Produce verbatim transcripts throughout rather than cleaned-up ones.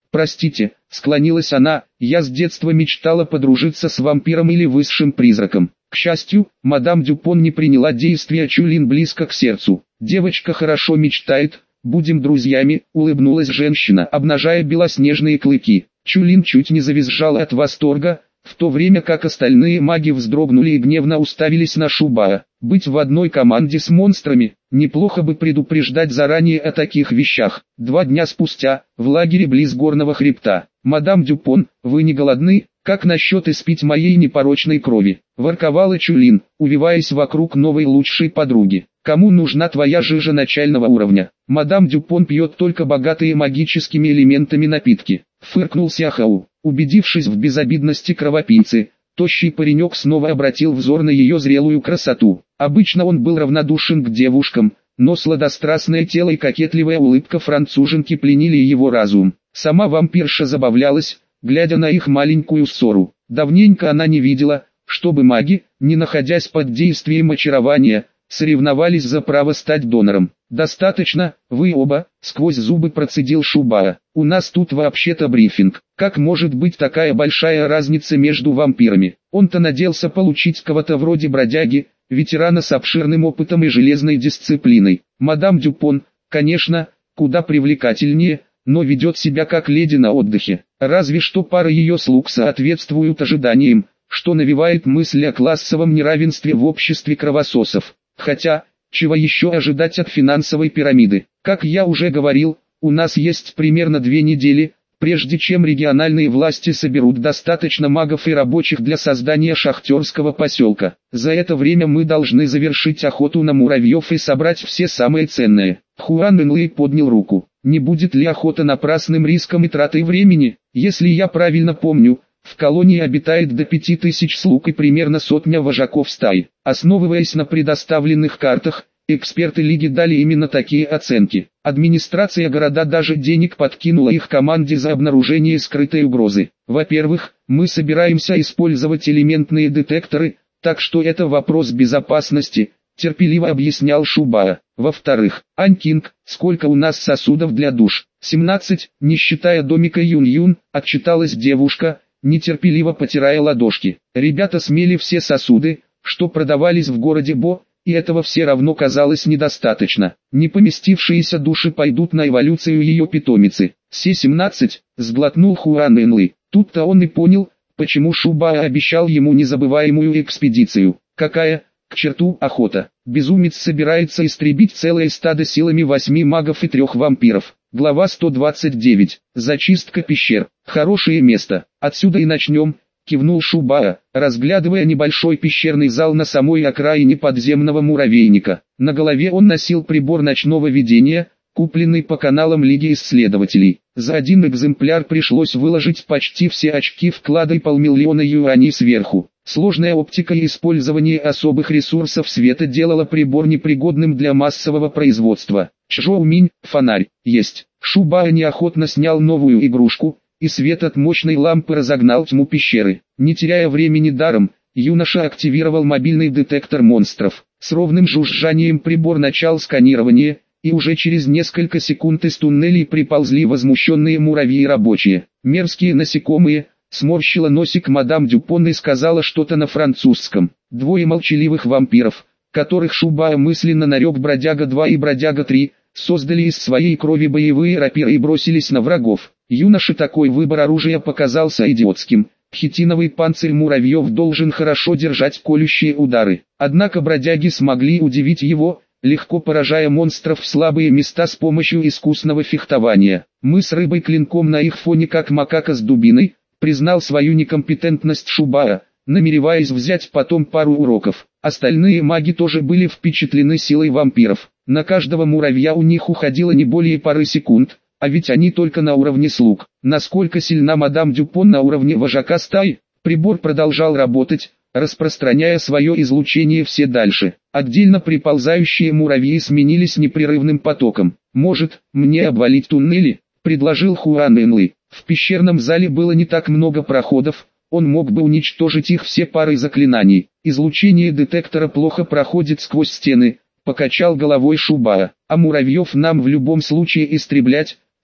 «Простите», — склонилась она, — «я с детства мечтала подружиться с вампиром или высшим призраком». К счастью, мадам Дюпон не приняла действия Чулин близко к сердцу. «Девочка хорошо мечтает, будем друзьями», — улыбнулась женщина, обнажая белоснежные клыки. Чулин чуть не завизжала от восторга, в то время как остальные маги вздрогнули и гневно уставились на Шубая. Быть в одной команде с монстрами, неплохо бы предупреждать заранее о таких вещах. Два дня спустя, в лагере близ горного хребта. «Мадам Дюпон, вы не голодны? Как насчет испить моей непорочной крови?» — ворковала Чулин, увиваясь вокруг новой лучшей подруги. «Кому нужна твоя жижа начального уровня? Мадам Дюпон пьет только богатые магическими элементами напитки», — фыркнул Сяхау. Убедившись в безобидности кровопийцы, тощий паренек снова обратил взор на ее зрелую красоту. Обычно он был равнодушен к девушкам, но сладострастное тело и кокетливая улыбка француженки пленили его разум. Сама вампирша забавлялась, глядя на их маленькую ссору. Давненько она не видела, чтобы маги, не находясь под действием очарования, соревновались за право стать донором. «Достаточно, вы оба», — сквозь зубы процедил Шубая. «У нас тут вообще-то брифинг. Как может быть такая большая разница между вампирами?» Он-то надеялся получить кого-то вроде бродяги, ветерана с обширным опытом и железной дисциплиной. Мадам Дюпон, конечно, куда привлекательнее, но ведет себя как леди на отдыхе. Разве что пара ее слуг соответствуют ожиданиям, что навевает мысль о классовом неравенстве в обществе кровососов. Хотя, чего еще ожидать от финансовой пирамиды? Как я уже говорил, у нас есть примерно две недели, прежде чем региональные власти соберут достаточно магов и рабочих для создания шахтерского поселка. За это время мы должны завершить охоту на муравьев и собрать все самые ценные. Хуан Энлэй поднял руку. Не будет ли охота напрасным риском и тратой времени? Если я правильно помню, в колонии обитает до пяти тысяч слуг и примерно сотня вожаков стаи. Основываясь на предоставленных картах, эксперты Лиги дали именно такие оценки. Администрация города даже денег подкинула их команде за обнаружение скрытой угрозы. Во-первых, мы собираемся использовать элементные детекторы, так что это вопрос безопасности, терпеливо объяснял Шубая. Во-вторых, Анькинг, сколько у нас сосудов для душ? семнадцать, не считая домика Юн-Юн, отчиталась девушка, нетерпеливо потирая ладошки. Ребята смели все сосуды, что продавались в городе Бо, и этого все равно казалось недостаточно. Не поместившиеся души пойдут на эволюцию ее питомицы. Се семнадцать, сглотнул Хуан Энлэй. Тут-то он и понял, почему Шубая обещал ему незабываемую экспедицию. Какая, к черту, охота? Безумец собирается истребить целое стадо силами восьми магов и трех вампиров. Глава сто двадцать девять. Зачистка пещер. Хорошее место. Отсюда и начнем, кивнул Шубая, разглядывая небольшой пещерный зал на самой окраине подземного муравейника. На голове он носил прибор ночного видения, купленный по каналам Лиги исследователей. За один экземпляр пришлось выложить почти все очки вклада и полмиллиона юаней сверху. Сложная оптика и использование особых ресурсов света делало прибор непригодным для массового производства. Чжоуминь, фонарь, есть. Шубая неохотно снял новую игрушку, и свет от мощной лампы разогнал тьму пещеры. Не теряя времени даром, юноша активировал мобильный детектор монстров. С ровным жужжанием прибор начал сканирование, и уже через несколько секунд из туннелей приползли возмущенные муравьи рабочие. Мерзкие насекомые, сморщила носик мадам Дюпон и сказала что-то на французском. Двое молчаливых вампиров, которых Шубая мысленно нарек Бродяга два и Бродяга три, создали из своей крови боевые рапиры и бросились на врагов. Юноше такой выбор оружия показался идиотским. Хитиновый панцирь муравьев должен хорошо держать колющие удары. Однако бродяги смогли удивить его, легко поражая монстров в слабые места с помощью искусного фехтования. Мы с рыбой-клинком на их фоне как макака с дубиной, признал свою некомпетентность Шубая, намереваясь взять потом пару уроков. Остальные маги тоже были впечатлены силой вампиров. На каждого муравья у них уходило не более пары секунд, а ведь они только на уровне слуг. Насколько сильна мадам Дюпон на уровне вожака стаи? Прибор продолжал работать, распространяя свое излучение все дальше. Отдельно приползающие муравьи сменились непрерывным потоком. «Может, мне обвалить туннели?» – предложил Хуан Энлэй. В пещерном зале было не так много проходов, он мог бы уничтожить их все парой заклинаний. Излучение детектора плохо проходит сквозь стены, покачал головой Шубая. А муравьев нам в любом случае истреблять,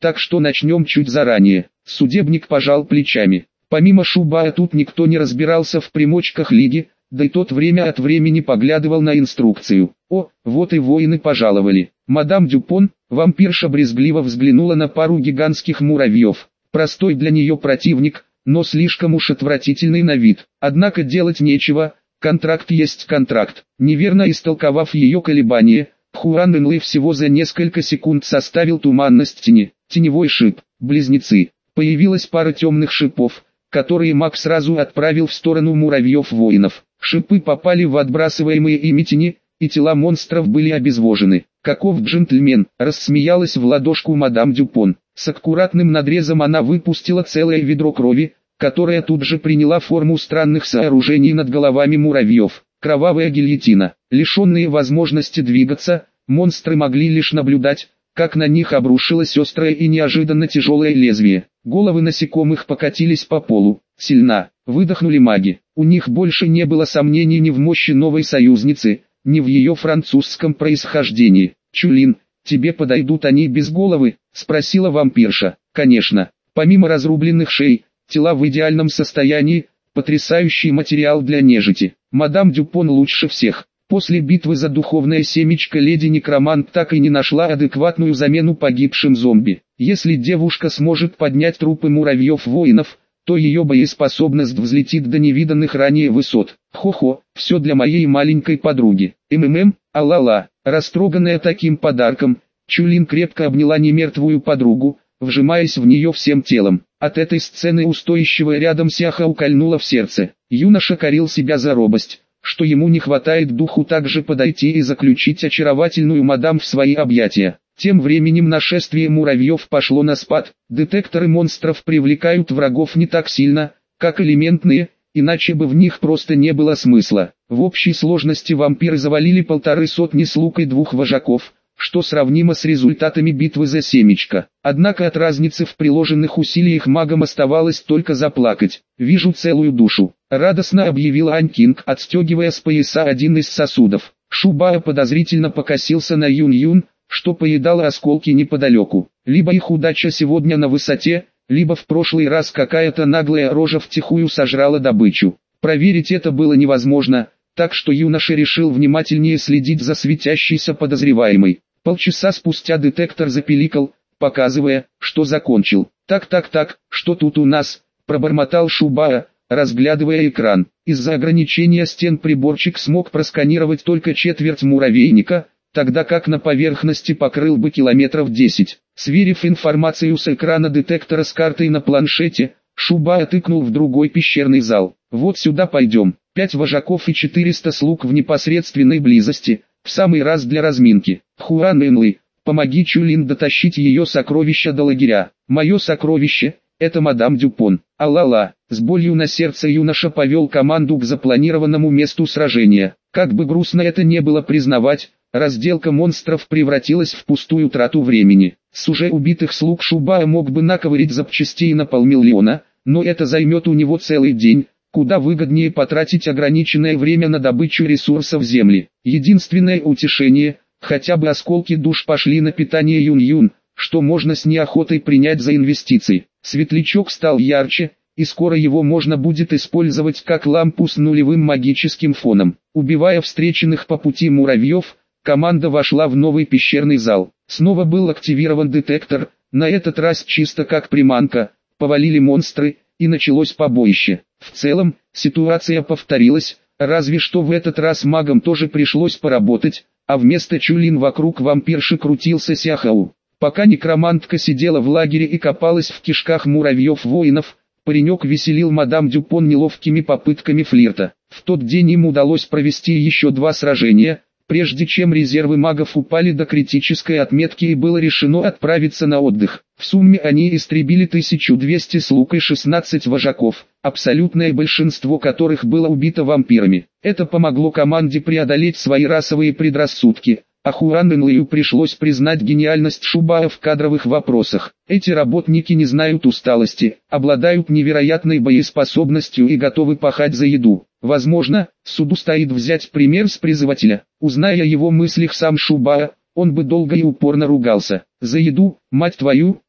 так что начнем чуть заранее. Судебник пожал плечами. Помимо Шубая тут никто не разбирался в примочках лиги, да и тот время от времени поглядывал на инструкцию. О, вот и воины пожаловали. Мадам Дюпон, вампирша брезгливо взглянула на пару гигантских муравьев. Простой для нее противник, но слишком уж отвратительный на вид. Однако делать нечего, контракт есть контракт. Неверно истолковав ее колебания, Хуан Энлэй всего за несколько секунд составил туманность тени. Теневой шип, близнецы. Появилась пара темных шипов, которые маг сразу отправил в сторону муравьев-воинов. Шипы попали в отбрасываемые ими тени, и тела монстров были обезвожены. «Каков джентльмен!» – рассмеялась в ладошку мадам Дюпон. С аккуратным надрезом она выпустила целое ведро крови, которое тут же приняла форму странных сооружений над головами муравьев. Кровавая гильотина. Лишенные возможности двигаться, монстры могли лишь наблюдать, как на них обрушилось острое и неожиданно тяжелое лезвие. Головы насекомых покатились по полу. Сильна. Выдохнули маги. У них больше не было сомнений ни в мощи новой союзницы, ни в ее французском происхождении. «Чулин, тебе подойдут они без головы?» – спросила вампирша. «Конечно. Помимо разрубленных шей, тела в идеальном состоянии, потрясающий материал для нежити. Мадам Дюпон лучше всех». После битвы за духовное семечко леди Некромант так и не нашла адекватную замену погибшим зомби. Если девушка сможет поднять трупы муравьев-воинов, то ее боеспособность взлетит до невиданных ранее высот. Хо-хо, все для моей маленькой подруги. МММ, а-ла-ла. Растроганная таким подарком, Чулин крепко обняла немертвую подругу, вжимаясь в нее всем телом. От этой сцены у стоящего рядом Сяха укольнуло в сердце. Юноша корил себя за робость, что ему не хватает духу также подойти и заключить очаровательную мадам в свои объятия. Тем временем нашествие муравьев пошло на спад. Детекторы монстров привлекают врагов не так сильно, как элементные, иначе бы в них просто не было смысла. В общей сложности вампиры завалили полторы сотни слуг и двух вожаков, что сравнимо с результатами битвы за семечко. Однако от разницы в приложенных усилиях магам оставалось только заплакать. «Вижу целую душу», — радостно объявила Анькинг, отстегивая с пояса один из сосудов. Шубая подозрительно покосился на Юн-Юн, что поедала осколки неподалеку. Либо их удача сегодня на высоте, либо в прошлый раз какая-то наглая рожа втихую сожрала добычу. Проверить это было невозможно, так что юноша решил внимательнее следить за светящейся подозреваемой. Полчаса спустя детектор запиликал, показывая, что закончил. «Так-так-так, что тут у нас?» – пробормотал Шубая, разглядывая экран. Из-за ограничения стен приборчик смог просканировать только четверть муравейника, тогда как на поверхности покрыл бы километров десять. Сверив информацию с экрана детектора с картой на планшете, Шубая тыкнул в другой пещерный зал. «Вот сюда пойдем. Пять вожаков и четыреста слуг в непосредственной близости, в самый раз для разминки. Хуан Энлэй, помоги Чулин дотащить ее сокровища до лагеря. Мое сокровище – это мадам Дюпон». А-ла-ла, с болью на сердце юноша повел команду к запланированному месту сражения. Как бы грустно это не было признавать, разделка монстров превратилась в пустую трату времени. С уже убитых слуг Шубая мог бы наковырять запчастей на полмиллиона, но это займет у него целый день. Куда выгоднее потратить ограниченное время на добычу ресурсов земли. Единственное утешение, хотя бы осколки душ пошли на питание Юн-Юн, что можно с неохотой принять за инвестиции. Светлячок стал ярче, и скоро его можно будет использовать как лампу с нулевым магическим фоном. Убивая встреченных по пути муравьев, команда вошла в новый пещерный зал. Снова был активирован детектор, на этот раз чисто как приманка, повалили монстры, и началось побоище. В целом, ситуация повторилась, разве что в этот раз магам тоже пришлось поработать, а вместо Чулин вокруг вампирши крутился Сяхау. Пока некромантка сидела в лагере и копалась в кишках муравьев-воинов, паренек веселил мадам Дюпон неловкими попытками флирта. В тот день им удалось провести еще два сражения, прежде чем резервы магов упали до критической отметки и было решено отправиться на отдых. В сумме они истребили тысячу двести слуг и шестнадцать вожаков, абсолютное большинство которых было убито вампирами. Это помогло команде преодолеть свои расовые предрассудки, а Хуан Энлэю пришлось признать гениальность Шубая в кадровых вопросах. Эти работники не знают усталости, обладают невероятной боеспособностью и готовы пахать за еду. Возможно, суду стоит взять пример с призывателя. Узная о его мыслях сам Шубая, он бы долго и упорно ругался. «За еду, мать твою,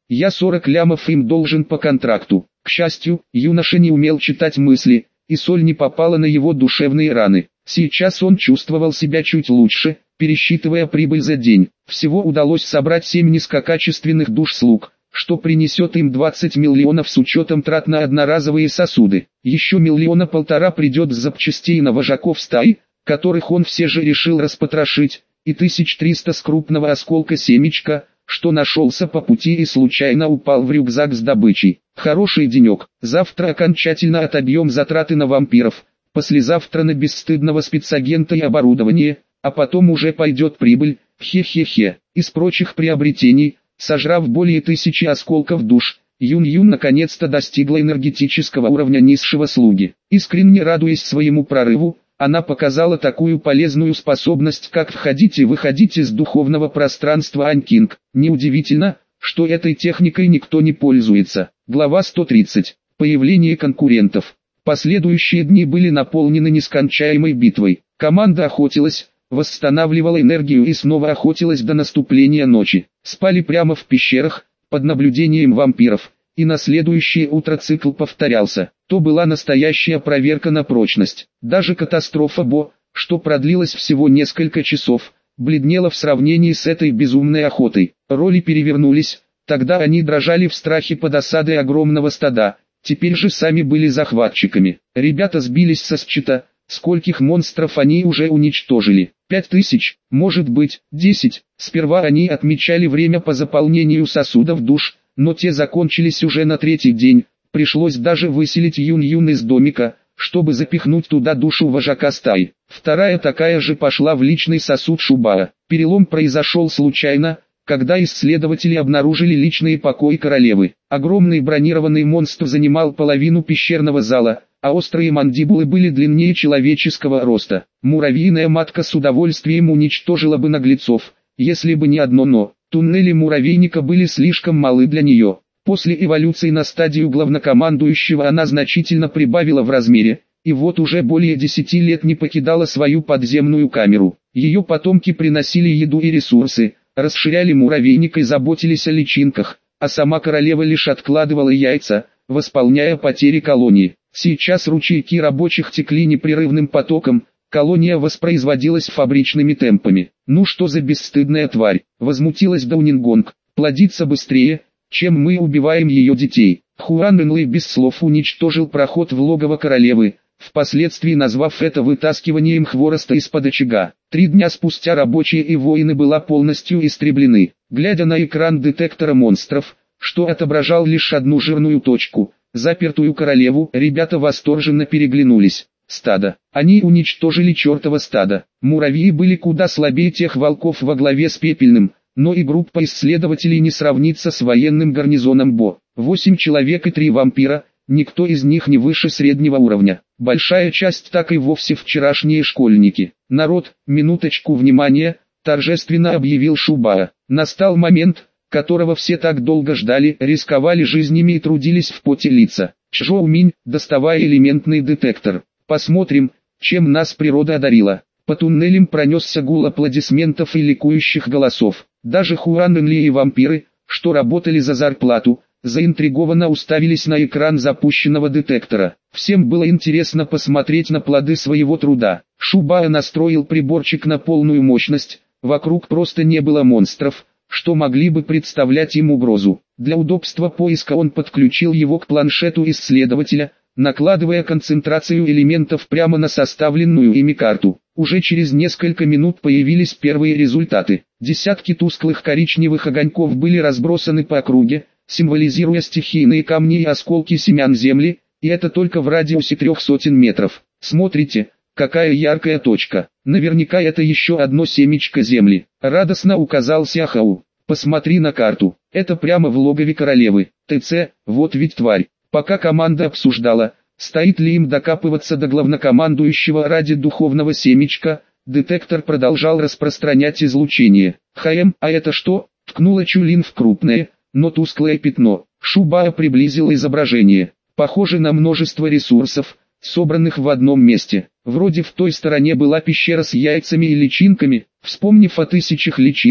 Я сорок лямов им должен по контракту. К счастью, юноша не умел читать мысли, и соль не попала на его душевные раны. Сейчас он чувствовал себя чуть лучше, пересчитывая прибыль за день. Всего удалось собрать семь низкокачественных душ-слуг, что принесет им двадцать миллионов с учетом трат на одноразовые сосуды. Еще миллиона полтора придет с запчастей на вожаков стаи, которых он все же решил распотрошить, и тысяч триста с крупного осколка семечка, что нашелся по пути и случайно упал в рюкзак с добычей. Хороший денек, завтра окончательно отобьем затраты на вампиров, послезавтра на бесстыдного спецагента и оборудование, а потом уже пойдет прибыль, хе-хе-хе. Из прочих приобретений, сожрав более тысячи осколков душ, Юн-Юн наконец-то достигла энергетического уровня низшего слуги. Искренне радуясь своему прорыву, она показала такую полезную способность, как входить и выходить из духовного пространства Анькинг. Неудивительно, что этой техникой никто не пользуется. Глава сто тридцать. Появление конкурентов. Последующие дни были наполнены нескончаемой битвой. Команда охотилась, восстанавливала энергию и снова охотилась до наступления ночи. Спали прямо в пещерах, под наблюдением вампиров, и на следующее утро цикл повторялся. То была настоящая проверка на прочность. Даже катастрофа Бо, что продлилась всего несколько часов, бледнела в сравнении с этой безумной охотой. Роли перевернулись, тогда они дрожали в страхе под осадой огромного стада, теперь же сами были захватчиками. Ребята сбились со счета, скольких монстров они уже уничтожили. Пять тысяч, может быть, десять. Сперва они отмечали время по заполнению сосудов душ, но те закончились уже на третий день. Пришлось даже выселить Юн-Юн из домика, чтобы запихнуть туда душу вожака стаи. Вторая такая же пошла в личный сосуд Шубара. Перелом произошел случайно, когда исследователи обнаружили личные покои королевы. Огромный бронированный монстр занимал половину пещерного зала, а острые мандибулы были длиннее человеческого роста. Муравьиная матка с удовольствием уничтожила бы наглецов, если бы не одно «но». Туннели муравейника были слишком малы для нее. После эволюции на стадию главнокомандующего она значительно прибавила в размере, и вот уже более десяти лет не покидала свою подземную камеру. Ее потомки приносили еду и ресурсы, расширяли муравейник и заботились о личинках, а сама королева лишь откладывала яйца, восполняя потери колонии. Сейчас ручейки рабочих текли непрерывным потоком, колония воспроизводилась фабричными темпами. «Ну что за бесстыдная тварь!» — возмутилась Даунингонг. «Плодится быстрее, чем мы убиваем ее детей». Хуан Энлэй без слов уничтожил проход в логово королевы, впоследствии назвав это вытаскиванием хвороста из-под очага. Три дня спустя рабочие и воины была полностью истреблены. Глядя на экран детектора монстров, что отображал лишь одну жирную точку, запертую королеву, ребята восторженно переглянулись. Стадо. Они уничтожили чертово стадо. Муравьи были куда слабее тех волков во главе с Пепельным, но и группа исследователей не сравнится с военным гарнизоном Бо. Восемь человек и три вампира, никто из них не выше среднего уровня. Большая часть так и вовсе вчерашние школьники. «Народ, минуточку внимания», — торжественно объявил Шубара. Настал момент, которого все так долго ждали, рисковали жизнями и трудились в поте лица. Чжоуминь, доставая элементный детектор. Посмотрим, чем нас природа одарила. По туннелям пронесся гул аплодисментов и ликующих голосов. Даже Хуан Энли и вампиры, что работали за зарплату, заинтригованно уставились на экран запущенного детектора. Всем было интересно посмотреть на плоды своего труда. Шубара настроил приборчик на полную мощность, вокруг просто не было монстров, что могли бы представлять им угрозу. Для удобства поиска он подключил его к планшету исследователя, накладывая концентрацию элементов прямо на составленную ими карту. Уже через несколько минут появились первые результаты. Десятки тусклых коричневых огоньков были разбросаны по округе, символизируя стихийные камни и осколки семян земли, и это только в радиусе трех сотен метров. Смотрите, какая яркая точка. Наверняка это еще одно семечко земли. Радостно указал Сяхау. Посмотри на карту. Это прямо в логове королевы. ТЦ, вот ведь тварь. Пока команда обсуждала, стоит ли им докапываться до главнокомандующего ради духовного семечка, детектор продолжал распространять излучение. «ХМ, а это что?» — ткнула Чулин в крупное, но тусклое пятно. Шубара приблизил изображение. «Похоже на множество ресурсов, собранных в одном месте. Вроде в той стороне была пещера с яйцами и личинками». Вспомнив о тысячах личинок,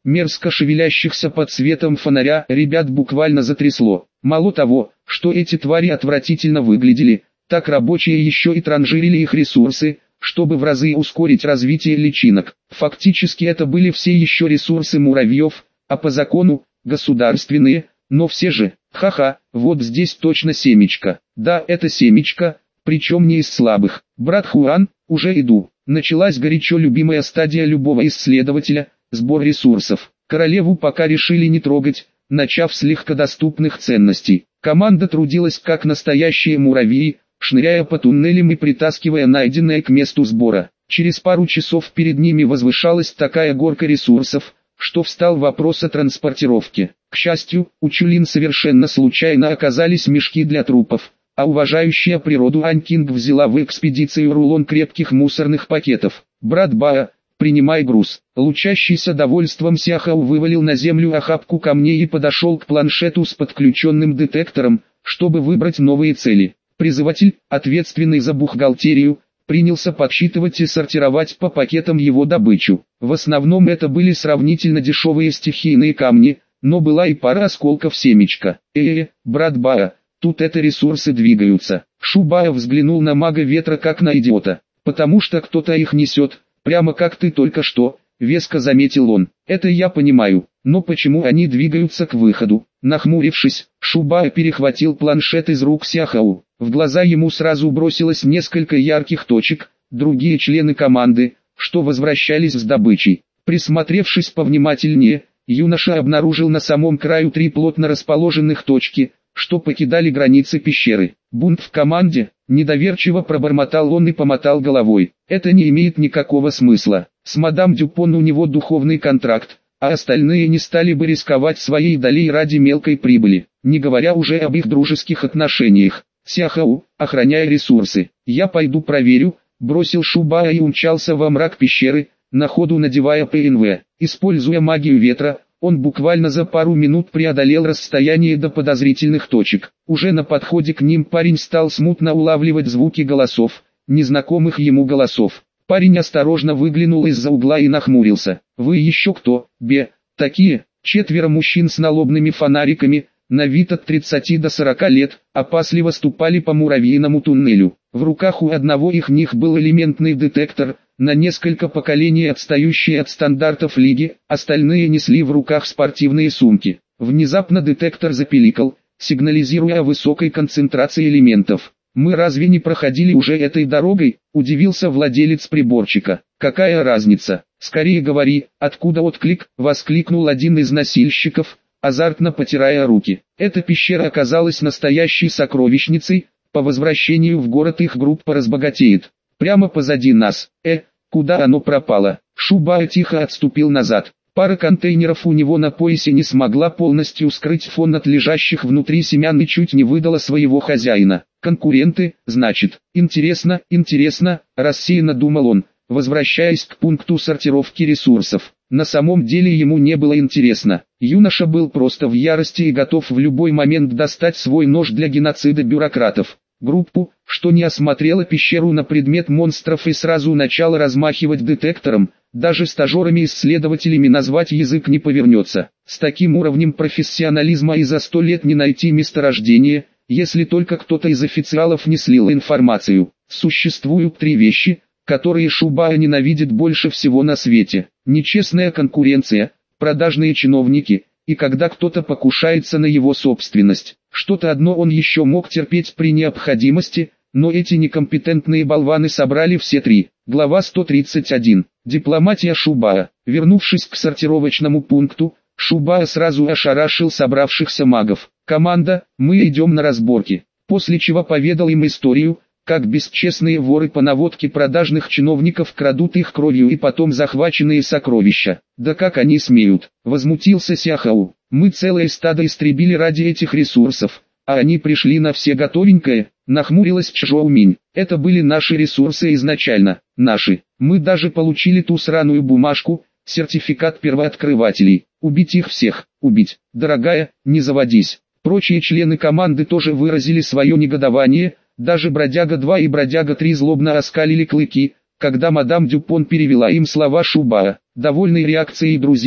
мерзко шевелящихся под светом фонаря, ребят буквально затрясло. Мало того, что эти твари отвратительно выглядели, так рабочие еще и транжирили их ресурсы, чтобы в разы ускорить развитие личинок. Фактически это были все еще ресурсы муравьев, а по закону – государственные, но все же, ха-ха, вот здесь точно семечко. Да, это семечко, причем не из слабых. Брат Хуан, уже иду. Началась горячо любимая стадия любого исследователя – сбор ресурсов. Королеву пока решили не трогать, начав с легкодоступных ценностей. Команда трудилась как настоящие муравьи, шныряя по туннелям и притаскивая найденное к месту сбора. Через пару часов перед ними возвышалась такая горка ресурсов, что встал вопрос о транспортировке. К счастью, у Чулин совершенно случайно оказались мешки для трупов, а уважающая природу Анькинг взяла в экспедицию рулон крепких мусорных пакетов. «Брат Баа, принимай груз». Лучащийся довольством Сяхау вывалил на землю охапку камней и подошел к планшету с подключенным детектором, чтобы выбрать новые цели. Призыватель, ответственный за бухгалтерию, принялся подсчитывать и сортировать по пакетам его добычу. В основном это были сравнительно дешевые стихийные камни, но была и пара осколков семечка. «Э-э, брат Баа, тут это ресурсы двигаются». Шубая взглянул на мага ветра как на идиота. «Потому что кто-то их несет, прямо как ты только что», — веско заметил он. «Это я понимаю, но почему они двигаются к выходу?» Нахмурившись, Шубая перехватил планшет из рук Сяхау. В глаза ему сразу бросилось несколько ярких точек, другие члены команды, что возвращались с добычей. Присмотревшись повнимательнее, юноша обнаружил на самом краю три плотно расположенных точки, что покидали границы пещеры. «Бунт в команде?» – недоверчиво пробормотал он и помотал головой. «Это не имеет никакого смысла. С мадам Дюпон у него духовный контракт, а остальные не стали бы рисковать своей долей ради мелкой прибыли, не говоря уже об их дружеских отношениях. Сяхау, охраняя ресурсы. Я пойду проверю», – бросил Шубая и умчался во мрак пещеры, на ходу надевая ПНВ. Используя магию ветра, он буквально за пару минут преодолел расстояние до подозрительных точек. Уже на подходе к ним парень стал смутно улавливать звуки голосов, незнакомых ему голосов. Парень осторожно выглянул из-за угла и нахмурился. «Вы еще кто, Бе?» «Такие, четверо мужчин с налобными фонариками, на вид от тридцати до сорока лет, опасливо ступали по муравьиному туннелю. В руках у одного их них был элементный детектор, на несколько поколений отстающий от стандартов лиги, остальные несли в руках спортивные сумки. Внезапно детектор запиликал, сигнализируя о высокой концентрации элементов. «Мы разве не проходили уже этой дорогой?» – удивился владелец приборчика. «Какая разница? Скорее говори, откуда отклик?» – воскликнул один из носильщиков, азартно потирая руки. Эта пещера оказалась настоящей сокровищницей, по возвращению в город их группа разбогатеет. Прямо позади нас. Э, куда оно пропало? Шубая тихо отступил назад. Пара контейнеров у него на поясе не смогла полностью скрыть фон от лежащих внутри семян и чуть не выдала своего хозяина. Конкуренты, значит. Интересно, интересно, рассеянно думал он, возвращаясь к пункту сортировки ресурсов. На самом деле ему не было интересно. Юноша был просто в ярости и готов в любой момент достать свой нож для геноцида бюрократов. Группу, что не осмотрела пещеру на предмет монстров и сразу начала размахивать детектором, даже стажерами-исследователями назвать язык не повернется. С таким уровнем профессионализма и за сто лет не найти месторождение, если только кто-то из официалов не слил информацию. Существуют три вещи, которые Шубая ненавидит больше всего на свете. Нечестная конкуренция, продажные чиновники, и когда кто-то покушается на его собственность. Что-то одно он еще мог терпеть при необходимости, но эти некомпетентные болваны собрали все три. Глава сто тридцать один. Дипломатия Шубая. Вернувшись к сортировочному пункту, Шубая сразу ошарашил собравшихся магов. «Команда, мы идем на разборки», после чего поведал им историю, как бесчестные воры по наводке продажных чиновников крадут их кровью и потом захваченные сокровища. «Да как они смеют?» – возмутился Сяхау. «Мы целое стадо истребили ради этих ресурсов, а они пришли на все готовенькое», – нахмурилась Чжоуминь. «Это были наши ресурсы изначально, наши. Мы даже получили ту сраную бумажку, сертификат первооткрывателей. Убить их всех, убить. Дорогая, не заводись». Прочие члены команды тоже выразили свое негодование. Даже Бродяга два и Бродяга три злобно оскалили клыки, когда мадам Дюпон перевела им слова Шубая. Довольный реакцией друзей,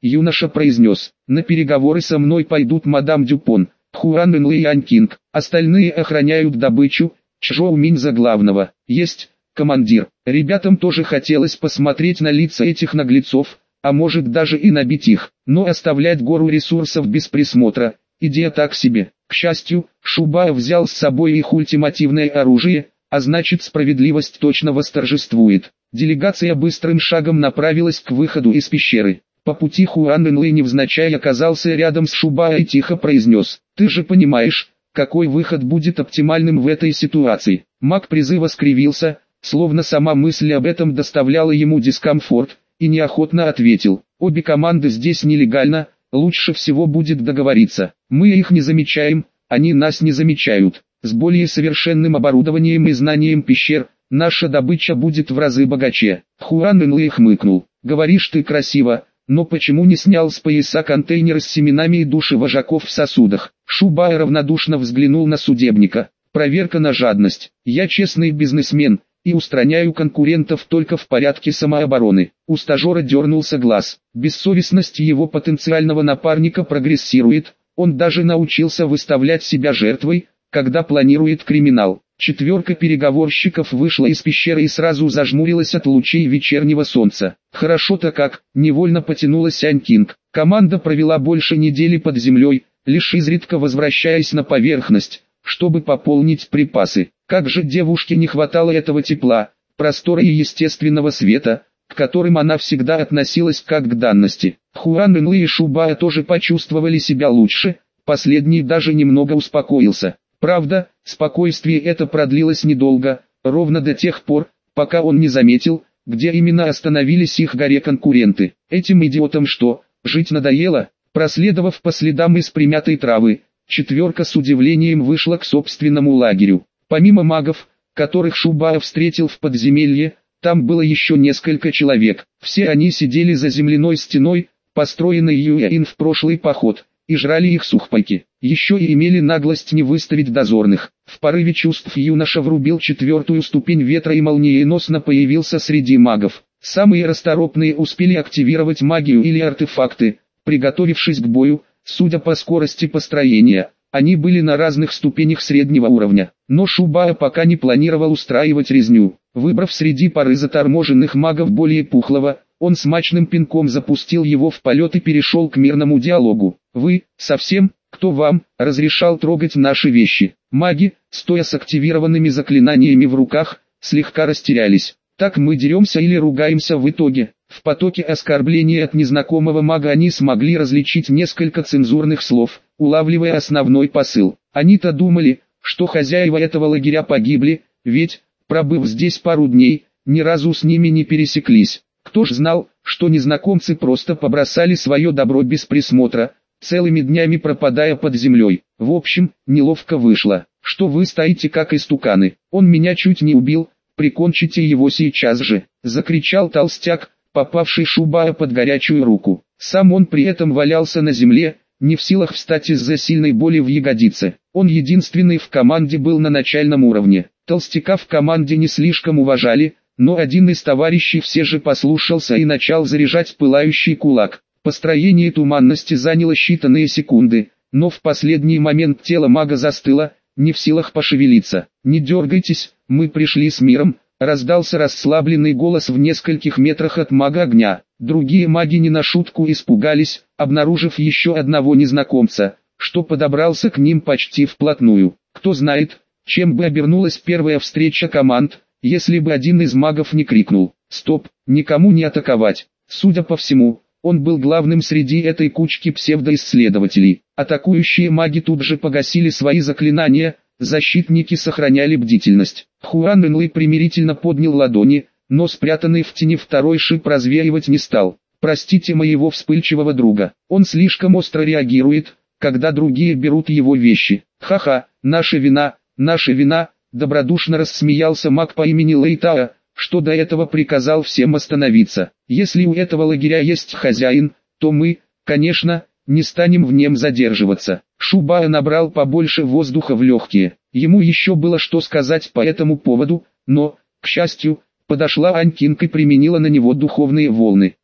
юноша произнес. На переговоры со мной пойдут мадам Дюпон, Хуан Энлэ и Анькинг, остальные охраняют добычу, Чжоу Минь за главного. Есть, командир. Ребятам тоже хотелось посмотреть на лица этих наглецов, а может даже и набить их, но оставлять гору ресурсов без присмотра – идея так себе. К счастью, Шубаев взял с собой их ультимативное оружие, а значит справедливость точно восторжествует. Делегация быстрым шагом направилась к выходу из пещеры. По пути Хуан Энлэ невзначай оказался рядом с Шубао и тихо произнес: «Ты же понимаешь, какой выход будет оптимальным в этой ситуации?» Маг призыва скривился, словно сама мысль об этом доставляла ему дискомфорт, и неохотно ответил: «Обе команды здесь нелегально, лучше всего будет договориться. Мы их не замечаем, они нас не замечают. С более совершенным оборудованием и знанием пещер, наша добыча будет в разы богаче». Хуан Энлэ хмыкнул: «Говоришь ты красиво, но почему не снял с пояса контейнеры с семенами и души вожаков в сосудах?» Шубао равнодушно взглянул на судебника. «Проверка на жадность. Я честный бизнесмен и устраняю конкурентов только в порядке самообороны». У стажера дернулся глаз. Бессовестность его потенциального напарника прогрессирует, он даже научился выставлять себя жертвой, когда планирует криминал. Четверка переговорщиков вышла из пещеры и сразу зажмурилась от лучей вечернего солнца. Хорошо-то как, невольно потянулась Анькинг. Команда провела больше недели под землей, лишь изредка возвращаясь на поверхность, чтобы пополнить припасы. Как же девушке не хватало этого тепла, простора и естественного света, к которым она всегда относилась как к данности. Хуан Энлэ и Шубао тоже почувствовали себя лучше, последний даже немного успокоился. Правда, спокойствие это продлилось недолго, ровно до тех пор, пока он не заметил, где именно остановились их горе-конкуренты. Этим идиотам что, жить надоело? Проследовав по следам из примятой травы, четверка с удивлением вышла к собственному лагерю. Помимо магов, которых Шубао встретил в подземелье, там было еще несколько человек. Все они сидели за земляной стеной, построенной Юэин в прошлый поход, и жрали их сухпайки. Еще и имели наглость не выставить дозорных. В порыве чувств юноша врубил четвертую ступень ветра и молниеносно появился среди магов. Самые расторопные успели активировать магию или артефакты, приготовившись к бою. Судя по скорости построения, они были на разных ступенях среднего уровня. Но Шубао пока не планировал устраивать резню. Выбрав среди пары заторможенных магов более пухлого, он смачным пинком запустил его в полет и перешел к мирному диалогу. «Вы, совсем, кто вам, разрешал трогать наши вещи?» Маги, стоя с активированными заклинаниями в руках, слегка растерялись. «Так мы деремся или ругаемся в итоге?» В потоке оскорблений от незнакомого мага они смогли различить несколько цензурных слов, улавливая основной посыл. Они-то думали, что хозяева этого лагеря погибли, ведь, пробыв здесь пару дней, ни разу с ними не пересеклись. Кто ж знал, что незнакомцы просто побросали свое добро без присмотра, целыми днями пропадая под землей. В общем, неловко вышло. «Что вы стоите как истуканы? Он меня чуть не убил, прикончите его сейчас же!» — закричал толстяк, попавший Шубао под горячую руку. Сам он при этом валялся на земле, не в силах встать из-за сильной боли в ягодице. Он единственный в команде был на начальном уровне. Толстяка в команде не слишком уважали, но один из товарищей все же послушался и начал заряжать пылающий кулак. Построение туманности заняло считанные секунды, но в последний момент тело мага застыло, не в силах пошевелиться. «Не дергайтесь, мы пришли с миром», — раздался расслабленный голос в нескольких метрах от мага огня. Другие маги не на шутку испугались, обнаружив еще одного незнакомца, что подобрался к ним почти вплотную. Кто знает, чем бы обернулась первая встреча команд, если бы один из магов не крикнул: «Стоп, никому не атаковать!». Судя по всему, он был главным среди этой кучки псевдоисследователей. Атакующие маги тут же погасили свои заклинания, защитники сохраняли бдительность. Хуан Энлэ примирительно поднял ладони, но спрятанный в тени второй шип развеивать не стал. «Простите моего вспыльчивого друга, он слишком остро реагирует, когда другие берут его вещи. Ха-ха, наша вина, наша вина», — добродушно рассмеялся маг по имени Лэйтаа, что до этого приказал всем остановиться. «Если у этого лагеря есть хозяин, то мы, конечно, не станем в нем задерживаться». Шубао набрал побольше воздуха в легкие. Ему еще было что сказать по этому поводу, но, к счастью, подошла Анькинг и применила на него духовные волны.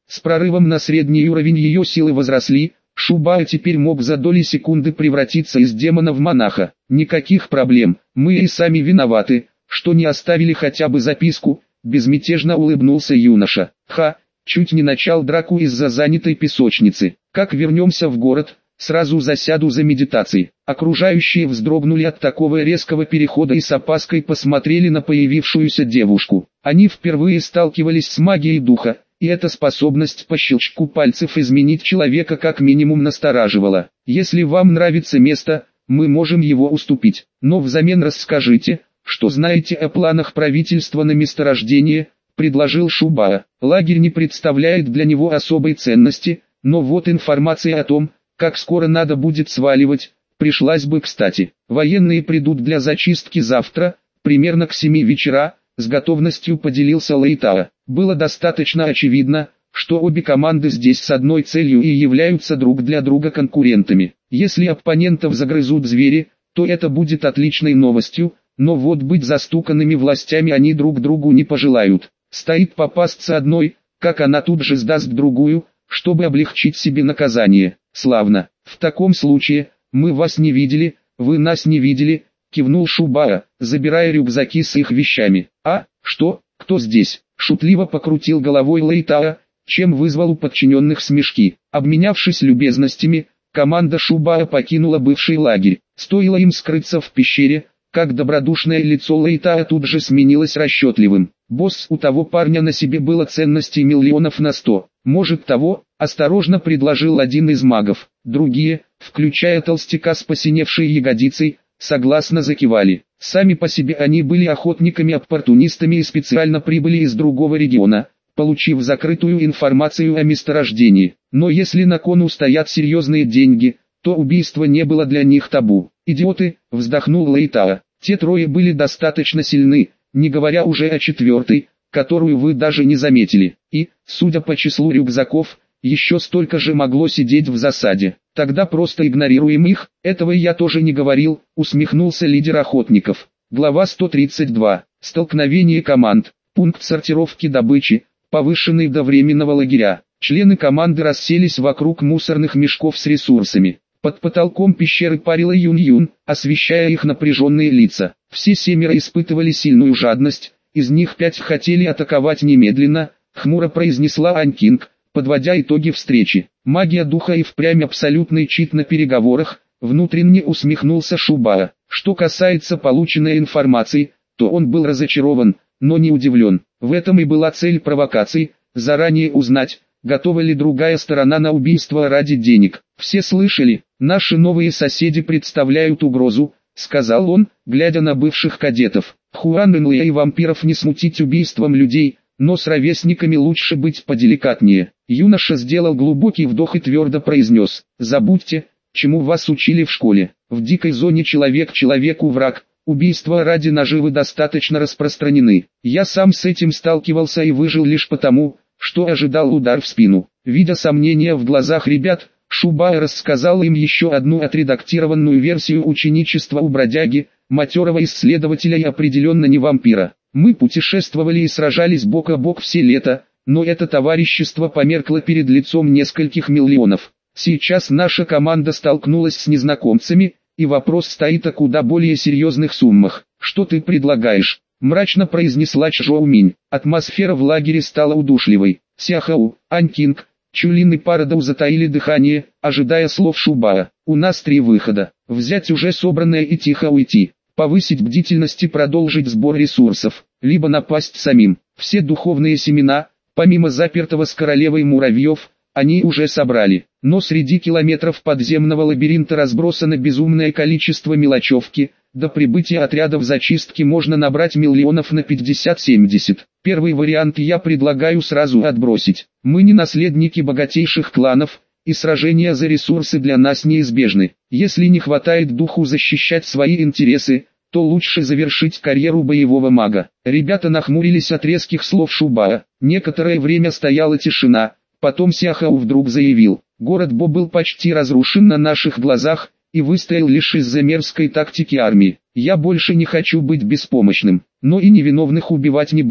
С прорывом на средний уровень ее силы возросли, Шубао теперь мог за доли секунды превратиться из демона в монаха. Никаких проблем, мы и сами виноваты, что не оставили хотя бы записку, безмятежно улыбнулся юноша. Ха, чуть не начал драку из-за занятой песочницы. Как вернемся в город, сразу засяду за медитацией. Окружающие вздрогнули от такого резкого перехода и с опаской посмотрели на появившуюся девушку. Они впервые сталкивались с магией духа, и эта способность по щелчку пальцев изменить человека как минимум настораживала. Если вам нравится место, мы можем его уступить, но взамен расскажите, что знаете о планах правительства на месторождение, предложил Шубао. Лагерь не представляет для него особой ценности, но вот информация о том, как скоро надо будет сваливать, пришлась бы кстати. Военные придут для зачистки завтра, примерно к семи вечера, с готовностью поделился Лейтао. Было достаточно очевидно, что обе команды здесь с одной целью и являются друг для друга конкурентами. Если оппонентов загрызут звери, то это будет отличной новостью, но вот быть застуканными властями они друг другу не пожелают. Стоит попасться одной, как она тут же сдаст другую, чтобы облегчить себе наказание. Славно. В таком случае, мы вас не видели, вы нас не видели, кивнул Шубао, забирая рюкзаки с их вещами. А, что, кто здесь? Шутливо покрутил головой Лейтао, чем вызвал у подчиненных смешки. Обменявшись любезностями, команда Шубао покинула бывший лагерь. Стоило им скрыться в пещере, как добродушное лицо Лейтао тут же сменилось расчетливым. Босс, у того парня на себе было ценностей миллионов на сто. Может того, осторожно предложил один из магов. Другие, включая толстяка с посиневшей ягодицей, согласно закивали. Сами по себе они были охотниками-оппортунистами и специально прибыли из другого региона, получив закрытую информацию о месторождении. Но если на кону стоят серьезные деньги, то убийство не было для них табу. «Идиоты», — вздохнул Лейтао, — «те трое были достаточно сильны, не говоря уже о четвертой, которую вы даже не заметили. И, судя по числу рюкзаков, еще столько же могло сидеть в засаде. Тогда просто игнорируем их». «Этого я тоже не говорил», — усмехнулся лидер охотников. Глава сто тридцать два. Столкновение команд. Пункт сортировки добычи, повышенный до временного лагеря. Члены команды расселись вокруг мусорных мешков с ресурсами. Под потолком пещеры парила Юн-Юн, освещая их напряженные лица. Все семеро испытывали сильную жадность, из них пять хотели атаковать немедленно, хмуро произнесла Ань Кинг, подводя итоги встречи. Магия духа и впрямь абсолютный чит на переговорах, внутренне усмехнулся Шубао. Что касается полученной информации, то он был разочарован, но не удивлен. В этом и была цель провокаций, заранее узнать, готова ли другая сторона на убийство ради денег. Все слышали, наши новые соседи представляют угрозу, сказал он, глядя на бывших кадетов. Хуан Инлия и вампиров не смутить убийством людей, но с ровесниками лучше быть поделикатнее. Юноша сделал глубокий вдох и твердо произнес: забудьте, чему вас учили в школе. В дикой зоне человек человеку враг, убийства ради наживы достаточно распространены. Я сам с этим сталкивался и выжил лишь потому, что ожидал удар в спину. Видя сомнения в глазах ребят, Шубао рассказал им еще одну отредактированную версию ученичества у бродяги, матерого исследователя и определенно не вампира. Мы путешествовали и сражались бок о бок все лето, но это товарищество померкло перед лицом нескольких миллионов. Сейчас наша команда столкнулась с незнакомцами, и вопрос стоит о куда более серьезных суммах. Что ты предлагаешь? Мрачно произнесла Чжоу Минь. Атмосфера в лагере стала удушливой. Сяхау, Ань Кинг, Чулин и Парадоу затаили дыхание, ожидая слов Шубао. У нас три выхода. Взять уже собранное и тихо уйти. Повысить бдительность и продолжить сбор ресурсов. Либо напасть самим. Все духовные семена, помимо запертого с королевой муравьев, они уже собрали. Но среди километров подземного лабиринта разбросано безумное количество мелочевки. До прибытия отрядов зачистки можно набрать миллионов на пятьдесят-семьдесят. Первый вариант я предлагаю сразу отбросить. Мы не наследники богатейших кланов, и сражения за ресурсы для нас неизбежны. Если не хватает духу защищать свои интересы, то лучше завершить карьеру боевого мага. Ребята нахмурились от резких слов Шубао. Некоторое время стояла тишина, потом Сяхау вдруг заявил: город Бо был почти разрушен на наших глазах, и выстоял лишь из-за мерзкой тактики армии. Я больше не хочу быть беспомощным, но и невиновных убивать не буду.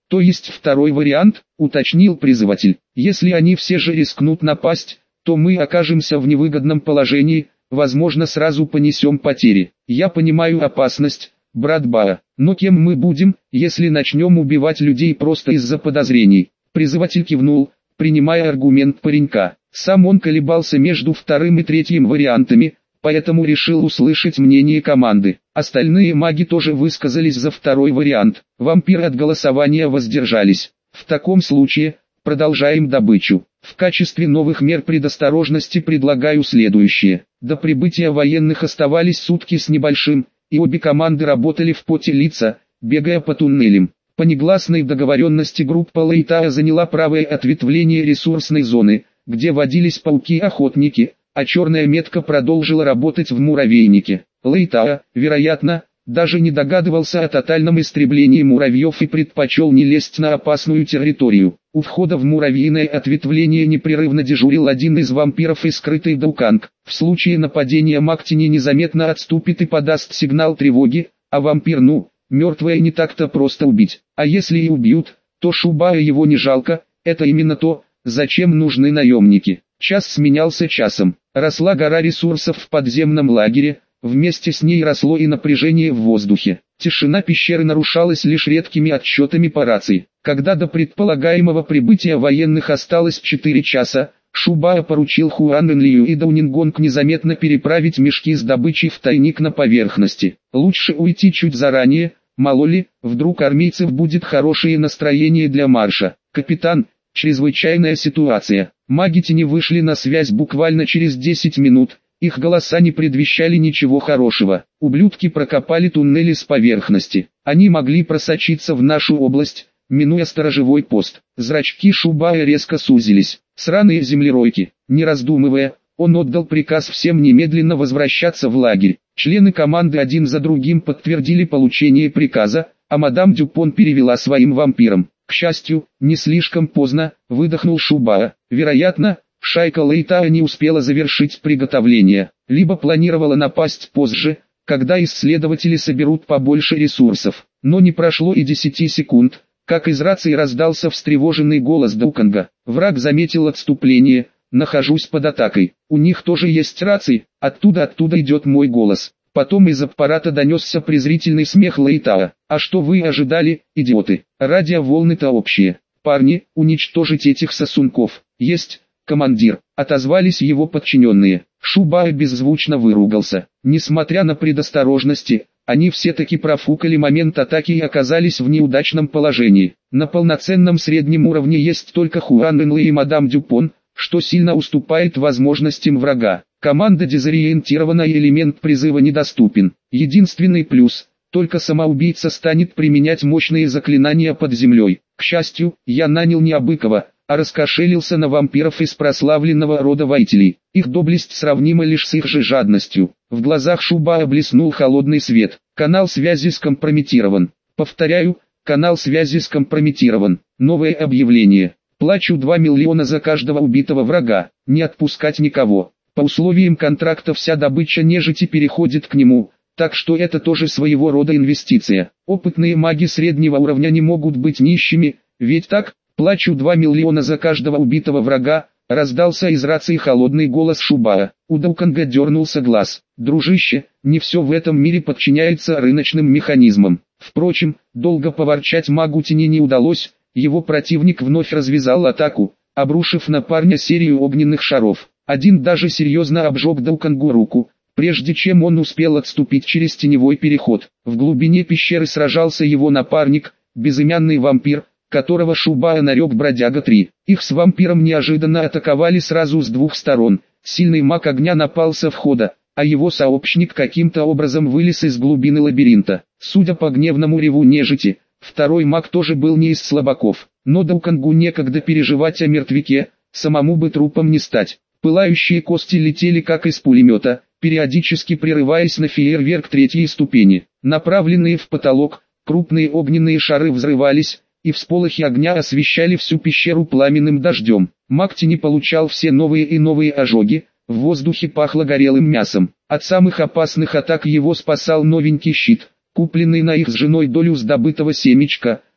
То есть второй вариант, уточнил призыватель. Если они все же рискнут напасть, то мы окажемся в невыгодном положении, возможно сразу понесем потери. Я понимаю опасность, брат Баа, но кем мы будем, если начнем убивать людей просто из-за подозрений? Призыватель кивнул, принимая аргумент паренька. Сам он колебался между вторым и третьим вариантами, поэтому решил услышать мнение команды. Остальные маги тоже высказались за второй вариант. Вампиры от голосования воздержались. В таком случае, продолжаем добычу. В качестве новых мер предосторожности предлагаю следующее. До прибытия военных оставались сутки с небольшим, и обе команды работали в поте лица, бегая по туннелям. По негласной договоренности группа Лейтая заняла правое ответвление ресурсной зоны, где водились пауки-охотники, а черная метка продолжила работать в муравейнике. Лейтая, вероятно, даже не догадывался о тотальном истреблении муравьев и предпочел не лезть на опасную территорию. У входа в муравьиное ответвление непрерывно дежурил один из вампиров и скрытый Дауканг. В случае нападения маг тени незаметно отступит и подаст сигнал тревоги, а вампир ну, мертвое не так-то просто убить. А если и убьют, то Шубая его не жалко, это именно то, зачем нужны наемники. Час сменялся часом. Росла гора ресурсов в подземном лагере, вместе с ней росло и напряжение в воздухе. Тишина пещеры нарушалась лишь редкими отсчетами по рации. Когда до предполагаемого прибытия военных осталось четыре часа, Шубая поручил Хуан Энлию и Даунингонг незаметно переправить мешки с добычей в тайник на поверхности. Лучше уйти чуть заранее, мало ли, вдруг армейцев будет хорошее настроение для марша. Капитан, чрезвычайная ситуация. Маги тени вышли на связь буквально через десять минут. Их голоса не предвещали ничего хорошего. Ублюдки прокопали туннели с поверхности. Они могли просочиться в нашу область, минуя сторожевой пост. Зрачки Шубая резко сузились. Сраные землеройки. Не раздумывая, он отдал приказ всем немедленно возвращаться в лагерь. Члены команды один за другим подтвердили получение приказа, а мадам Дюпон перевела своим вампирам. К счастью, не слишком поздно, выдохнул Шубая. Вероятно, шайка Лейтая не успела завершить приготовление, либо планировала напасть позже, когда исследователи соберут побольше ресурсов. Но не прошло и десяти секунд, как из рации раздался встревоженный голос Дауканга. Враг заметил отступление, нахожусь под атакой. У них тоже есть рации, оттуда-оттуда идет мой голос. Потом из аппарата донесся презрительный смех Лейтая. А что вы ожидали, идиоты? Радиоволны-то общие. Парни, уничтожить этих сосунков. Есть, командир, отозвались его подчиненные. Шубая беззвучно выругался. Несмотря на предосторожности, они все-таки профукали момент атаки и оказались в неудачном положении. На полноценном среднем уровне есть только Хуан Энли и мадам Дюпон, что сильно уступает возможностям врага. Команда дезориентирована и элемент призыва недоступен. Единственный плюс – только самоубийца станет применять мощные заклинания под землей. К счастью, я нанял не Абыкова, а раскошелился на вампиров из прославленного рода воителей. Их доблесть сравнима лишь с их же жадностью. В глазах Шубая блеснул холодный свет. Канал связи скомпрометирован. Повторяю, канал связи скомпрометирован. Новое объявление. Плачу два миллиона за каждого убитого врага. Не отпускать никого. По условиям контракта вся добыча нежити переходит к нему, так что это тоже своего рода инвестиция. Опытные маги среднего уровня не могут быть нищими, ведь так? Плачу два миллиона за каждого убитого врага, раздался из рации холодный голос Шубая. У Дауканга дернулся глаз. Дружище, не все в этом мире подчиняется рыночным механизмам. Впрочем, долго поворчать магу тени не удалось, его противник вновь развязал атаку, обрушив на парня серию огненных шаров. Один даже серьезно обжег Даукангу руку, прежде чем он успел отступить через теневой переход. В глубине пещеры сражался его напарник, безымянный вампир, которого Шубая нарек Бродяга три. Их с вампиром неожиданно атаковали сразу с двух сторон. Сильный маг огня напал со входа, а его сообщник каким-то образом вылез из глубины лабиринта. Судя по гневному реву нежити, второй маг тоже был не из слабаков. Но Даукангу некогда переживать о мертвяке, самому бы трупом не стать. Пылающие кости летели как из пулемета, периодически прерываясь на фейерверк третьей ступени. Направленные в потолок, крупные огненные шары взрывались, и всполохи огня освещали всю пещеру пламенным дождем. Маг тени получал все новые и новые ожоги, в воздухе пахло горелым мясом. От самых опасных атак его спасал новенький щит, купленный на их с женой долю с добытого семечка,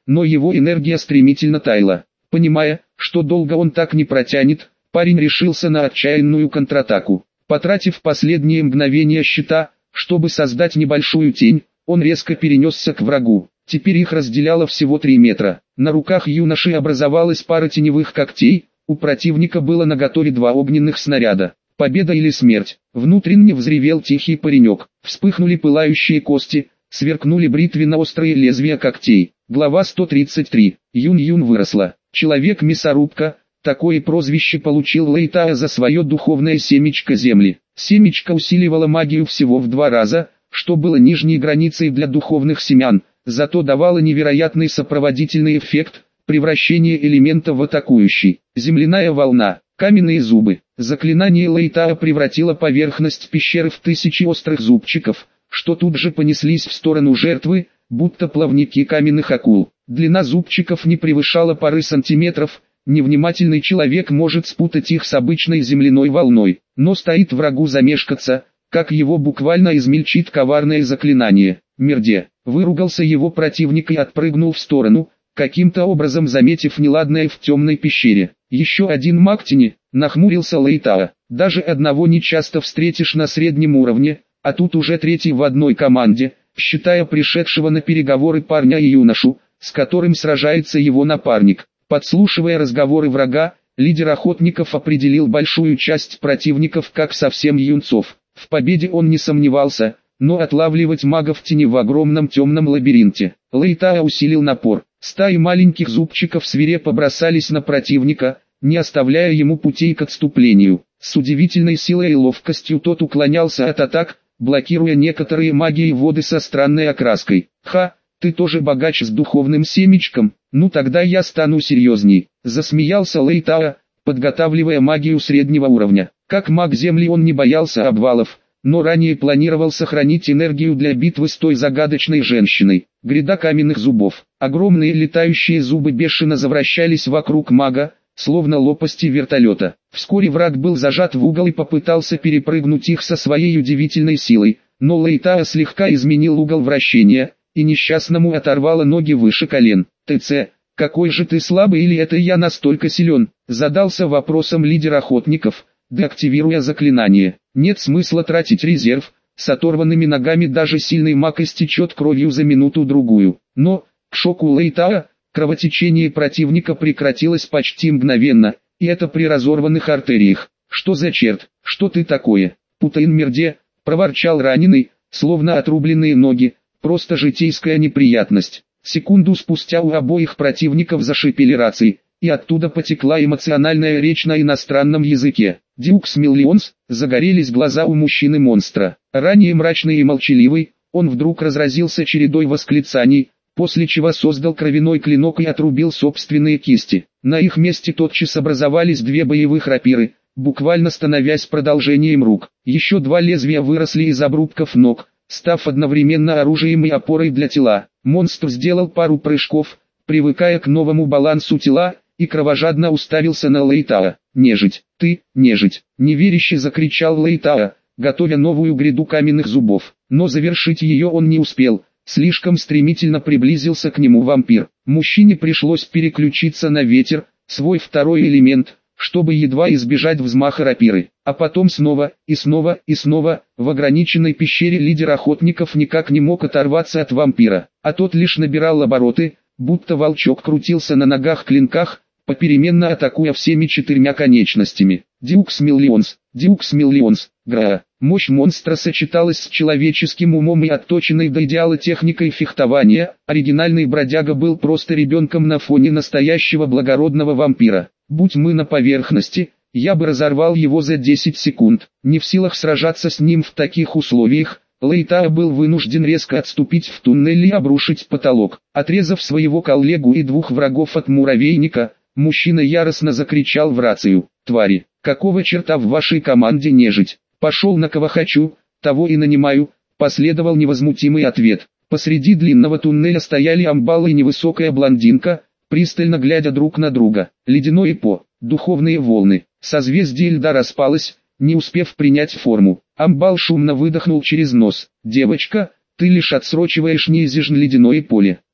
но его энергия стремительно таяла. Понимая, что долго он так не протянет, парень решился на отчаянную контратаку. Потратив последние мгновения щита, чтобы создать небольшую тень, он резко перенесся к врагу. Теперь их разделяло всего три метра. На руках юноши образовалась пара теневых когтей, у противника было наготове два огненных снаряда. Победа или смерть. Внутренне взревел тихий паренек. Вспыхнули пылающие кости, сверкнули бритвенно-острые лезвия когтей. Глава сто тридцать три. Юн-Юн выросла. Человек-мясорубка. Такое прозвище получил Лейтая за свое духовное семечко земли. Семечко усиливало магию всего в два раза, что было нижней границей для духовных семян, зато давало невероятный сопроводительный эффект, превращение элемента в атакующий. Земляная волна, каменные зубы. Заклинание Лейтая превратило поверхность пещеры в тысячи острых зубчиков, что тут же понеслись в сторону жертвы, будто плавники каменных акул. Длина зубчиков не превышала пары сантиметров. Невнимательный человек может спутать их с обычной земляной волной, но стоит врагу замешкаться, как его буквально измельчит коварное заклинание. Мерде, выругался его противник и отпрыгнул в сторону, каким-то образом заметив неладное в темной пещере. Еще один маг тени, нахмурился Лейтая. Даже одного не часто встретишь на среднем уровне, а тут уже третий в одной команде, считая пришедшего на переговоры парня и юношу, с которым сражается его напарник. Подслушивая разговоры врага, лидер охотников определил большую часть противников как совсем юнцов. В победе он не сомневался, но отлавливать магов тени в огромном темном лабиринте. Лейтая усилил напор. Стаи маленьких зубчиков свирепо бросались на противника, не оставляя ему путей к отступлению. С удивительной силой и ловкостью тот уклонялся от атак, блокируя некоторые магии воды со странной окраской. «Ха, ты тоже богач с духовным семечком, ну тогда я стану серьезней», — засмеялся Лейтая, подготавливая магию среднего уровня. Как маг Земли он не боялся обвалов, но ранее планировал сохранить энергию для битвы с той загадочной женщиной. Гряда каменных зубов. Огромные летающие зубы бешено завращались вокруг мага, словно лопасти вертолета. Вскоре враг был зажат в угол и попытался перепрыгнуть их со своей удивительной силой, но Лейтая слегка изменил угол вращения, и несчастному оторвало ноги выше колен. «ТЦ, какой же ты слабый, или это я настолько силен?» Задался вопросом лидер охотников, деактивируя заклинание. Нет смысла тратить резерв, с оторванными ногами даже сильный маг истечет кровью за минуту-другую. Но, к шоку Лейтая, кровотечение противника прекратилось почти мгновенно, и это при разорванных артериях. «Что за черт, что ты такое, Путаин Мерде?» — проворчал раненый, словно отрубленные ноги, просто житейская неприятность. Секунду спустя у обоих противников зашипели рации, и оттуда потекла эмоциональная речь на иностранном языке. «Дюкс Миллионс», загорелись глаза у мужчины-монстра. Ранее мрачный и молчаливый, он вдруг разразился чередой восклицаний, после чего создал кровяной клинок и отрубил собственные кисти. На их месте тотчас образовались две боевых рапиры, буквально становясь продолжением рук. Еще два лезвия выросли из обрубков ног, став одновременно оружием и опорой для тела. Монстр сделал пару прыжков, привыкая к новому балансу тела, и кровожадно уставился на Лейтая. «Нежить, ты, нежить!» — неверяще закричал Лейтая, готовя новую гряду каменных зубов. Но завершить ее он не успел, слишком стремительно приблизился к нему вампир. Мужчине пришлось переключиться на ветер, свой второй элемент, чтобы едва избежать взмаха рапиры. А потом снова, и снова, и снова, в ограниченной пещере лидер охотников никак не мог оторваться от вампира, а тот лишь набирал обороты, будто волчок крутился на ногах-клинках, попеременно атакуя всеми четырьмя конечностями. «Дюкс Миллионс, Дюкс Миллионс, Гра». Мощь монстра сочеталась с человеческим умом и отточенной до идеала техникой фехтования. Оригинальный бродяга был просто ребенком на фоне настоящего благородного вампира. Будь мы на поверхности, я бы разорвал его за десять секунд. Не в силах сражаться с ним в таких условиях, Лейтая был вынужден резко отступить в туннель и обрушить потолок. Отрезав своего коллегу и двух врагов от муравейника, мужчина яростно закричал в рацию: «Твари, какого черта в вашей команде нежить? Пошел на кого хочу, того и нанимаю», — последовал невозмутимый ответ. Посреди длинного туннеля стояли амбал и невысокая блондинка, пристально глядя друг на друга. Ледяное по, духовные волны, созвездие льда распалось, не успев принять форму. Амбал шумно выдохнул через нос. «Девочка, ты лишь отсрочиваешь неизбежное ледяное поле.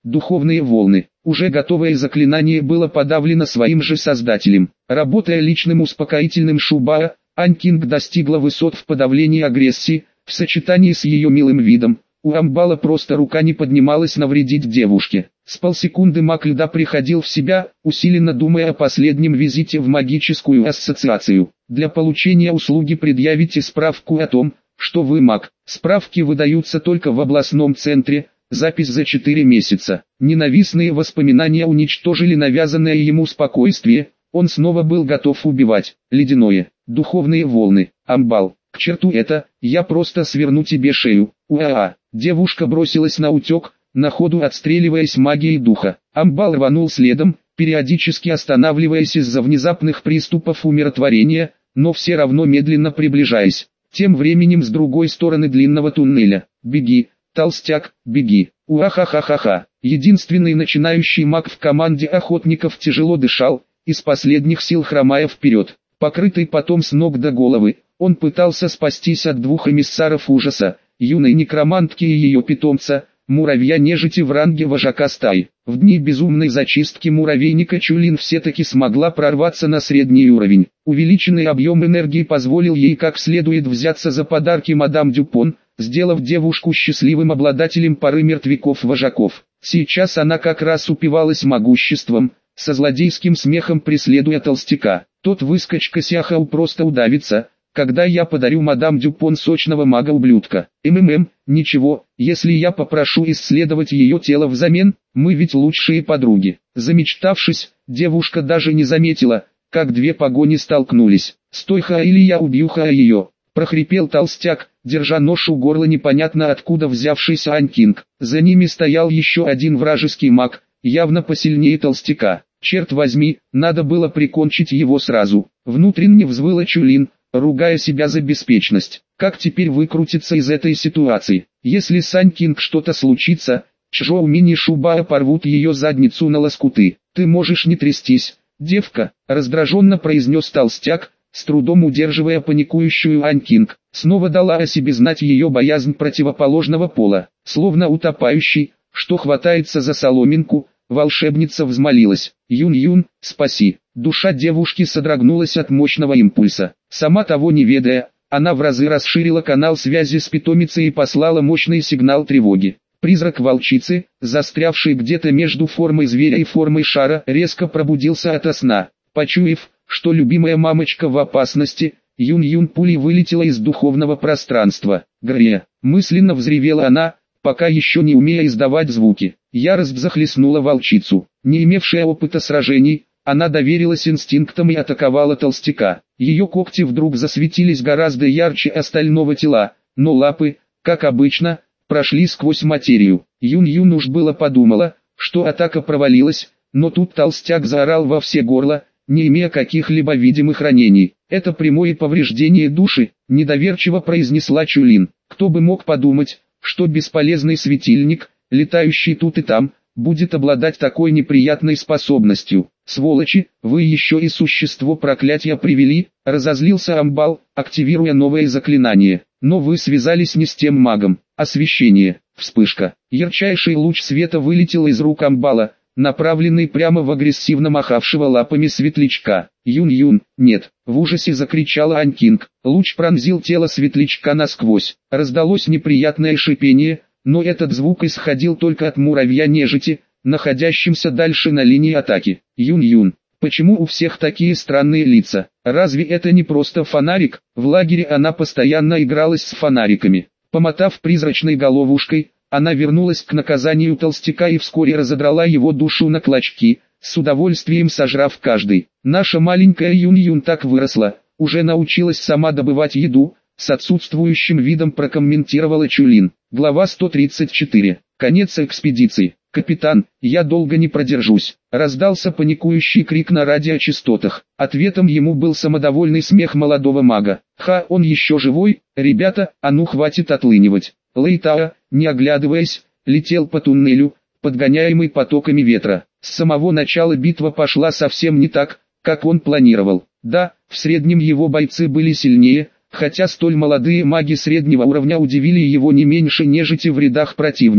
Духовные волны. Уже готовое заклинание было подавлено своим же создателем. Работая личным успокоительным Шубаа, Ань Кинг достигла высот в подавлении агрессии, в сочетании с ее милым видом. У Амбала просто рука не поднималась навредить девушке. С полсекунды маг льда приходил в себя, усиленно думая о последнем визите в магическую ассоциацию. Для получения услуги предъявите справку о том, что вы маг. Справки выдаются только в областном центре, запись за четыре месяца. Ненавистные воспоминания уничтожили навязанное ему спокойствие, он снова был готов убивать. Ледяное, духовные волны, Амбал. К черту это, я просто сверну тебе шею. Уа-а. Девушка бросилась на утек, на ходу отстреливаясь магией духа. Амбал рванул следом, периодически останавливаясь из-за внезапных приступов умиротворения, но все равно медленно приближаясь. Тем временем с другой стороны длинного туннеля. Беги, толстяк, беги. Уа-ха-ха-ха-ха. Единственный начинающий маг в команде охотников тяжело дышал, из последних сил хромая вперед. Покрытый потом с ног до головы, он пытался спастись от двух эмиссаров ужаса, юной некромантки и ее питомца, муравья-нежити в ранге вожака стаи. В дни безумной зачистки муравейника Чулин все-таки смогла прорваться на средний уровень. Увеличенный объем энергии позволил ей как следует взяться за подарки мадам Дюпон, сделав девушку счастливым обладателем пары мертвяков-вожаков. Сейчас она как раз упивалась могуществом, со злодейским смехом преследуя толстяка. Тот выскочка Сяхау просто удавится, когда я подарю мадам Дюпон сочного мага-ублюдка. МММ, ничего, если я попрошу исследовать ее тело взамен, мы ведь лучшие подруги. Замечтавшись, девушка даже не заметила, как две погони столкнулись. «Стой, Ха, или я убью Ха ее!» — прохрипел толстяк, держа нож у горла непонятно откуда взявшийся Ань Кинг. За ними стоял еще один вражеский маг, явно посильнее толстяка. Черт возьми, надо было прикончить его сразу. Внутренне взвыла Чулин, ругая себя за беспечность. Как теперь выкрутиться из этой ситуации? Если с Ань Кинг что-то случится, Чжоу Мини и Шубаа порвут ее задницу на лоскуты. Ты можешь не трястись, девка, раздраженно произнес толстяк, с трудом удерживая паникующую Ань Кинг. Снова дала о себе знать ее боязнь противоположного пола. Словно утопающий, что хватается за соломинку, волшебница взмолилась: «Юн-Юн, спаси!» Душа девушки содрогнулась от мощного импульса. Сама того не ведая, она в разы расширила канал связи с питомицей и послала мощный сигнал тревоги. Призрак волчицы, застрявший где-то между формой зверя и формой шара, резко пробудился ото сна. Почуяв, что любимая мамочка в опасности, Юн-Юн пулей вылетела из духовного пространства. «Гре!» — мысленно взревела она, пока еще не умея издавать звуки. Ярость захлестнула волчицу. Не имевшая опыта сражений, она доверилась инстинктам и атаковала толстяка. Ее когти вдруг засветились гораздо ярче остального тела, но лапы, как обычно, прошли сквозь материю. Юн-Юн уж было подумала, что атака провалилась, но тут толстяк заорал во все горло, не имея каких-либо видимых ранений. «Это прямое повреждение души», — недоверчиво произнесла Чулин. «Кто бы мог подумать, что бесполезный светильник, летающий тут и там, будет обладать такой неприятной способностью. Сволочи, вы еще и существо проклятия привели», — разозлился Амбал, активируя новое заклинание. «Но вы связались не с тем магом». Освещение. Вспышка. Ярчайший луч света вылетел из рук Амбала, направленный прямо в агрессивно махавшего лапами светлячка. «Юн-Юн, нет!» — в ужасе закричала Ань Кинг. Луч пронзил тело светлячка насквозь. Раздалось неприятное шипение, но этот звук исходил только от муравья-нежити, находящимся дальше на линии атаки. «Юн-Юн, почему у всех такие странные лица? Разве это не просто фонарик?» В лагере она постоянно игралась с фонариками. Помотав призрачной головушкой, она вернулась к наказанию толстяка и вскоре разодрала его душу на клочки, с удовольствием сожрав каждый. «Наша маленькая Юн-Юн так выросла, уже научилась сама добывать еду», с отсутствующим видом прокомментировала Чулин. Глава сто тридцать четыре. Конец экспедиции. «Капитан, я долго не продержусь», — раздался паникующий крик на радиочастотах. Ответом ему был самодовольный смех молодого мага. «Ха, он еще живой? Ребята, а ну хватит отлынивать». Лэйтаа, не оглядываясь, летел по туннелю, подгоняемый потоками ветра. С самого начала битва пошла совсем не так, как он планировал. Да, в среднем его бойцы были сильнее, хотя столь молодые маги среднего уровня удивили его не меньше нежити в рядах противника.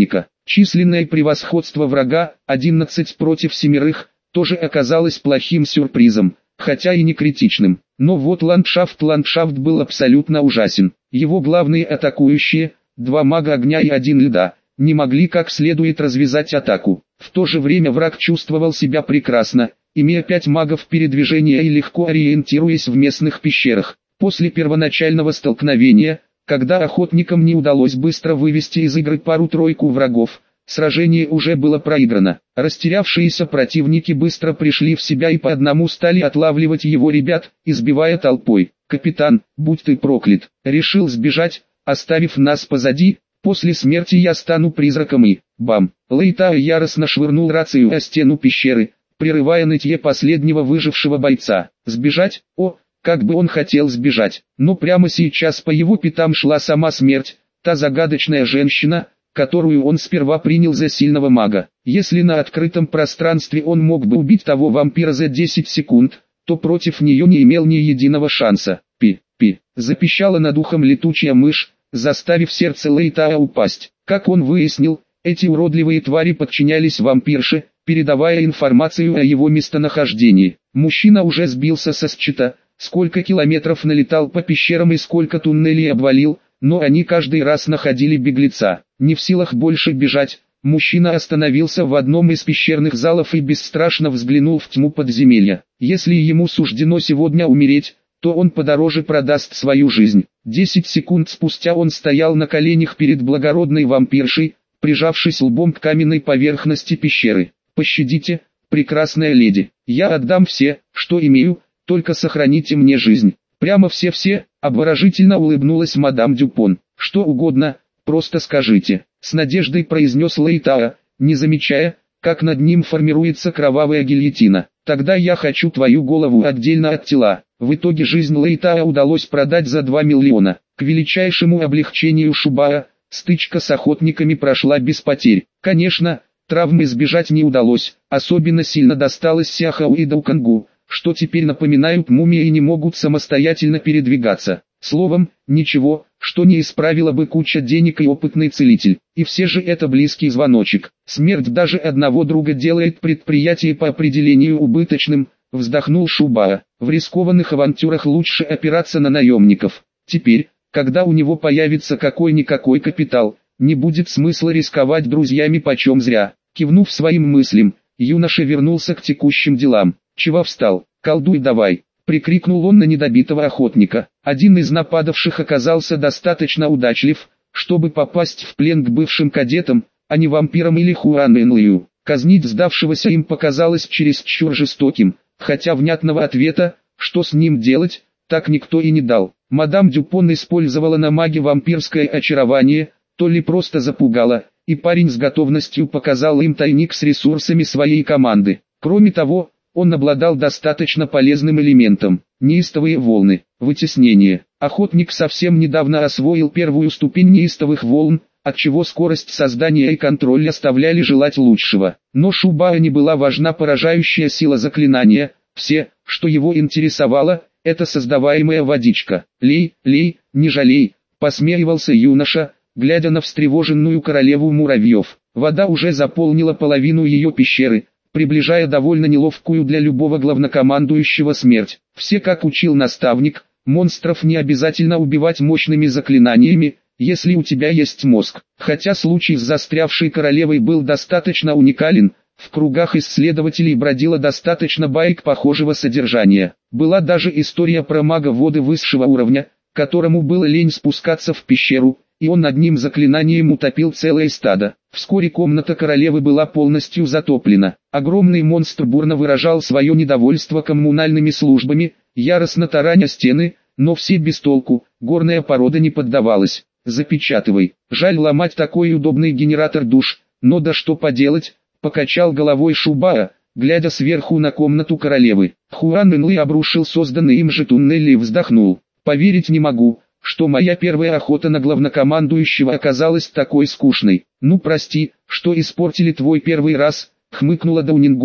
Численное превосходство врага, одиннадцать против семерых, тоже оказалось плохим сюрпризом, хотя и не критичным. Но вот ландшафт ландшафт был абсолютно ужасен. Его главные атакующие, два мага огня и один льда, не могли как следует развязать атаку. В то же время враг чувствовал себя прекрасно, имея пять магов передвижения и легко ориентируясь в местных пещерах. После первоначального столкновения, когда охотникам не удалось быстро вывести из игры пару-тройку врагов, сражение уже было проиграно. Растерявшиеся противники быстро пришли в себя и по одному стали отлавливать его ребят, избивая толпой. «Капитан, будь ты проклят, решил сбежать, оставив нас позади, после смерти я стану призраком и...» Бам! Лейтао яростно швырнул рацию о стену пещеры, прерывая нытье последнего выжившего бойца. Сбежать? О, как бы он хотел сбежать, но прямо сейчас по его пятам шла сама смерть, та загадочная женщина, которую он сперва принял за сильного мага. Если на открытом пространстве он мог бы убить того вампира за десять секунд, то против нее не имел ни единого шанса. Пи-пи, запищала над ухом летучая мышь, заставив сердце Лейтао упасть. Как он выяснил, эти уродливые твари подчинялись вампирше, передавая информацию о его местонахождении. Мужчина уже сбился со счета, сколько километров налетал по пещерам и сколько туннелей обвалил, но они каждый раз находили беглеца. Не в силах больше бежать, мужчина остановился в одном из пещерных залов и бесстрашно взглянул в тьму подземелья. Если ему суждено сегодня умереть, то он подороже продаст свою жизнь. Десять секунд спустя он стоял на коленях перед благородной вампиршей, прижавшись лбом к каменной поверхности пещеры. «Пощадите, прекрасная леди, я отдам все, что имею, только сохраните мне жизнь». «Прямо все-все», — обворожительно улыбнулась мадам Дюпон. «Что угодно, просто скажите», — с надеждой произнес Лейтао, не замечая, как над ним формируется кровавая гильотина. «Тогда я хочу твою голову отдельно от тела». В итоге жизнь Лейтао удалось продать за два миллиона. К величайшему облегчению Шубара, стычка с охотниками прошла без потерь. Конечно, травм избежать не удалось, особенно сильно досталось Сяхау и Даукангу, что теперь напоминают мумии и не могут самостоятельно передвигаться. Словом, ничего, что не исправила бы куча денег и опытный целитель. И все же это близкий звоночек. Смерть даже одного друга делает предприятие по определению убыточным, вздохнул Шубара. В рискованных авантюрах лучше опираться на наемников. Теперь, когда у него появится какой-никакой капитал, не будет смысла рисковать друзьями почем зря. Кивнув своим мыслям, юноша вернулся к текущим делам. «Чего встал? Колдуй давай!» — прикрикнул он на недобитого охотника. Один из нападавших оказался достаточно удачлив, чтобы попасть в плен к бывшим кадетам, а не вампирам или Хуан Энлию. Казнить сдавшегося им показалось чересчур жестоким, хотя внятного ответа, что с ним делать, так никто и не дал. Мадам Дюпон использовала на маге вампирское очарование, то ли просто запугала, и парень с готовностью показал им тайник с ресурсами своей команды. Кроме того, он обладал достаточно полезным элементом – неистовые волны, вытеснение. Охотник совсем недавно освоил первую ступень неистовых волн, отчего скорость создания и контроль оставляли желать лучшего. Но Шубара не была важна поражающая сила заклинания, все, что его интересовало, это создаваемая водичка. «Лей, лей, не жалей», – посмеивался юноша, глядя на встревоженную королеву муравьев. Вода уже заполнила половину ее пещеры, приближая довольно неловкую для любого главнокомандующего смерть. Все, как учил наставник, монстров не обязательно убивать мощными заклинаниями, если у тебя есть мозг. Хотя случай с застрявшей королевой был достаточно уникален, в кругах исследователей бродило достаточно баек похожего содержания. Была даже история про мага воды высшего уровня, которому было лень спускаться в пещеру, и он одним заклинанием утопил целое стадо. Вскоре комната королевы была полностью затоплена. Огромный монстр бурно выражал свое недовольство коммунальными службами, яростно тараня стены, но все без толку, горная порода не поддавалась. «Запечатывай, жаль ломать такой удобный генератор душ, но да что поделать», покачал головой Шубара, глядя сверху на комнату королевы. Хуан Энли обрушил созданный им же туннель и вздохнул. «Поверить не могу, что моя первая охота на главнокомандующего оказалась такой скучной. Ну прости, что испортили твой первый раз», хмыкнула Даунингонг,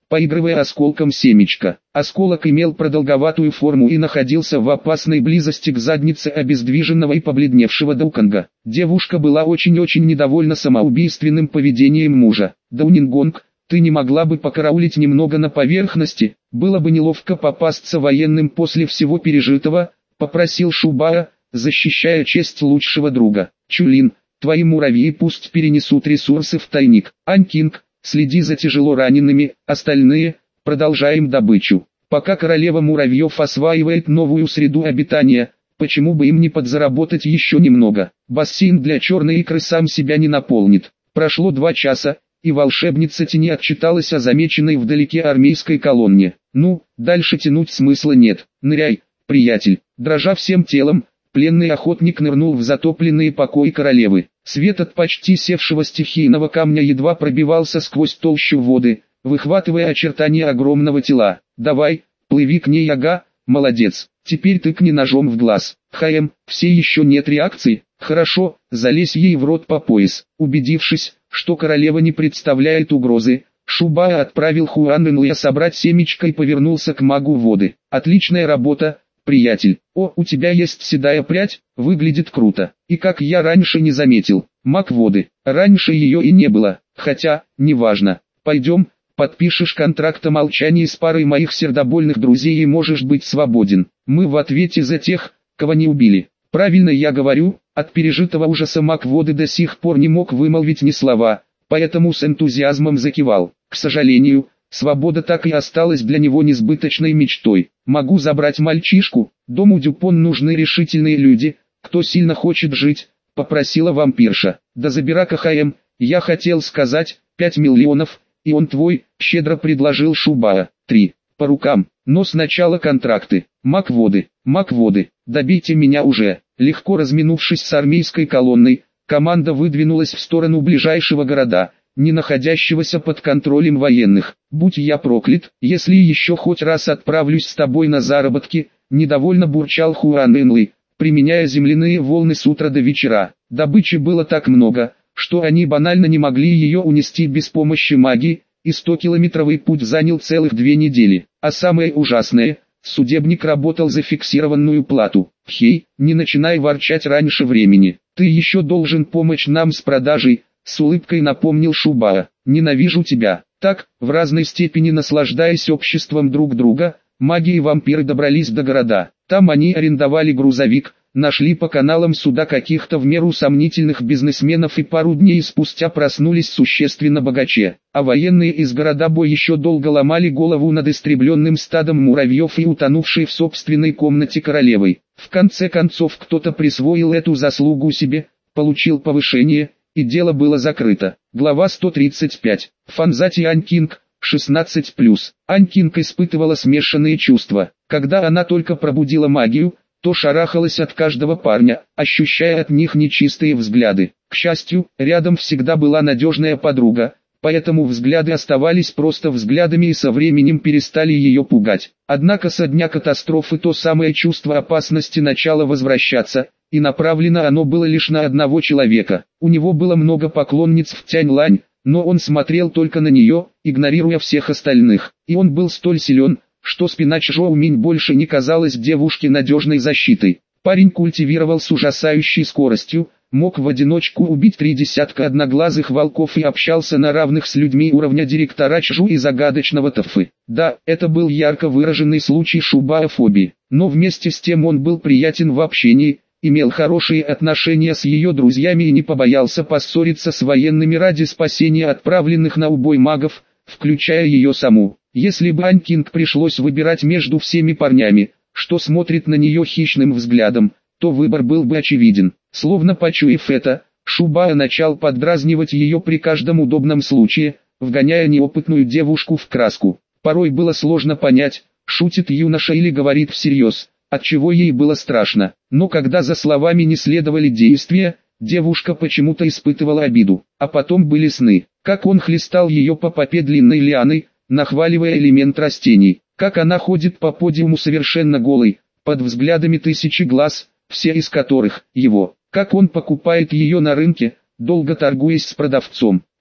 поигрывая осколком семечка. Осколок имел продолговатую форму и находился в опасной близости к заднице обездвиженного и побледневшего Дауконга. Девушка была очень-очень недовольна самоубийственным поведением мужа. «Даунингонг, ты не могла бы покараулить немного на поверхности? Было бы неловко попасться военным после всего пережитого», — попросил Шубара, защищая честь лучшего друга. «Чулин, твои муравьи пусть перенесут ресурсы в тайник. Анькинг, следи за тяжело ранеными, остальные, продолжаем добычу. Пока королева муравьев осваивает новую среду обитания, почему бы им не подзаработать еще немного? Бассейн для черной икры сам себя не наполнит». Прошло два часа, и волшебница тени отчиталась о замеченной вдалеке армейской колонне. «Ну, дальше тянуть смысла нет. Ныряй, приятель». Дрожа всем телом, пленный охотник нырнул в затопленные покои королевы. Свет от почти севшего стихийного камня едва пробивался сквозь толщу воды, выхватывая очертания огромного тела. «Давай, плыви к ней, ага, молодец. Теперь тыкни ножом в глаз». «Хаем, все еще нет реакции? Хорошо, залезь ей в рот по пояс». Убедившись, что королева не представляет угрозы, Шубара отправил Хуан Энлэя собрать семечко и повернулся к магу воды. «Отличная работа, приятель. О, у тебя есть седая прядь, выглядит круто. И как я раньше не заметил, маг воды, раньше ее и не было, хотя, неважно. Пойдем, подпишешь контракт о молчании с парой моих сердобольных друзей и можешь быть свободен. Мы в ответе за тех, кого не убили». Правильно я говорю, от пережитого ужаса маг воды до сих пор не мог вымолвить ни слова, поэтому с энтузиазмом закивал. К сожалению, свобода так и осталась для него несбыточной мечтой. «Могу забрать мальчишку? Дому Дюпон нужны решительные люди, кто сильно хочет жить», — попросила вампирша. «Да забирай КХМ, я хотел сказать, пять миллионов, и он твой», — щедро предложил Шубара. «Три. По рукам, но сначала контракты. Маг воды, маг воды, добейте меня уже». Легко разминувшись с армейской колонной, команда выдвинулась в сторону ближайшего города, не находящегося под контролем военных. «Будь я проклят, если еще хоть раз отправлюсь с тобой на заработки», недовольно бурчал Хуан Энлэй, применяя земляные волны с утра до вечера. Добычи было так много, что они банально не могли ее унести без помощи магии, и стокилометровый путь занял целых две недели. А самое ужасное, судебник работал за фиксированную плату. «Хей, не начинай ворчать раньше времени, ты еще должен помочь нам с продажей», с улыбкой напомнил Шубара. «Ненавижу тебя». Так, в разной степени наслаждаясь обществом друг друга, маги и вампиры добрались до города. Там они арендовали грузовик, нашли по каналам суда каких-то в меру сомнительных бизнесменов и пару дней спустя проснулись существенно богаче. А военные из города Бой еще долго ломали голову над истребленным стадом муравьев и утонувшей в собственной комнате королевой. В конце концов кто-то присвоил эту заслугу себе, получил повышение, и дело было закрыто. Глава сто тридцать пять. Фанзати Анькинг, шестнадцать плюс. Анькинг испытывала смешанные чувства. Когда она только пробудила магию, то шарахалась от каждого парня, ощущая от них нечистые взгляды. К счастью, рядом всегда была надежная подруга, поэтому взгляды оставались просто взглядами и со временем перестали ее пугать. Однако со дня катастрофы то самое чувство опасности начало возвращаться, и направлено оно было лишь на одного человека. У него было много поклонниц в Тяньлань, но он смотрел только на нее, игнорируя всех остальных. И он был столь силен, что спина Чжоу Минь больше не казалась девушке надежной защитой. Парень культивировал с ужасающей скоростью, мог в одиночку убить три десятка одноглазых волков и общался на равных с людьми уровня директора Чжу и загадочного Тафы. Да, это был ярко выраженный случай шубаофобии, но вместе с тем он был приятен в общении, имел хорошие отношения с ее друзьями и не побоялся поссориться с военными ради спасения отправленных на убой магов, включая ее саму. Если бы Анькинг пришлось выбирать между всеми парнями, что смотрит на нее хищным взглядом, то выбор был бы очевиден. Словно почуяв это, Шубао начал поддразнивать ее при каждом удобном случае, вгоняя неопытную девушку в краску. Порой было сложно понять, шутит юноша или говорит всерьез, отчего ей было страшно. Но когда за словами не следовали действия, девушка почему-то испытывала обиду. А потом были сны, как он хлестал ее по попе длинной лианой, нахваливая элемент растений, как она ходит по подиуму совершенно голой, под взглядами тысячи глаз, все из которых его, как он покупает ее на рынке, долго торгуясь с продавцом.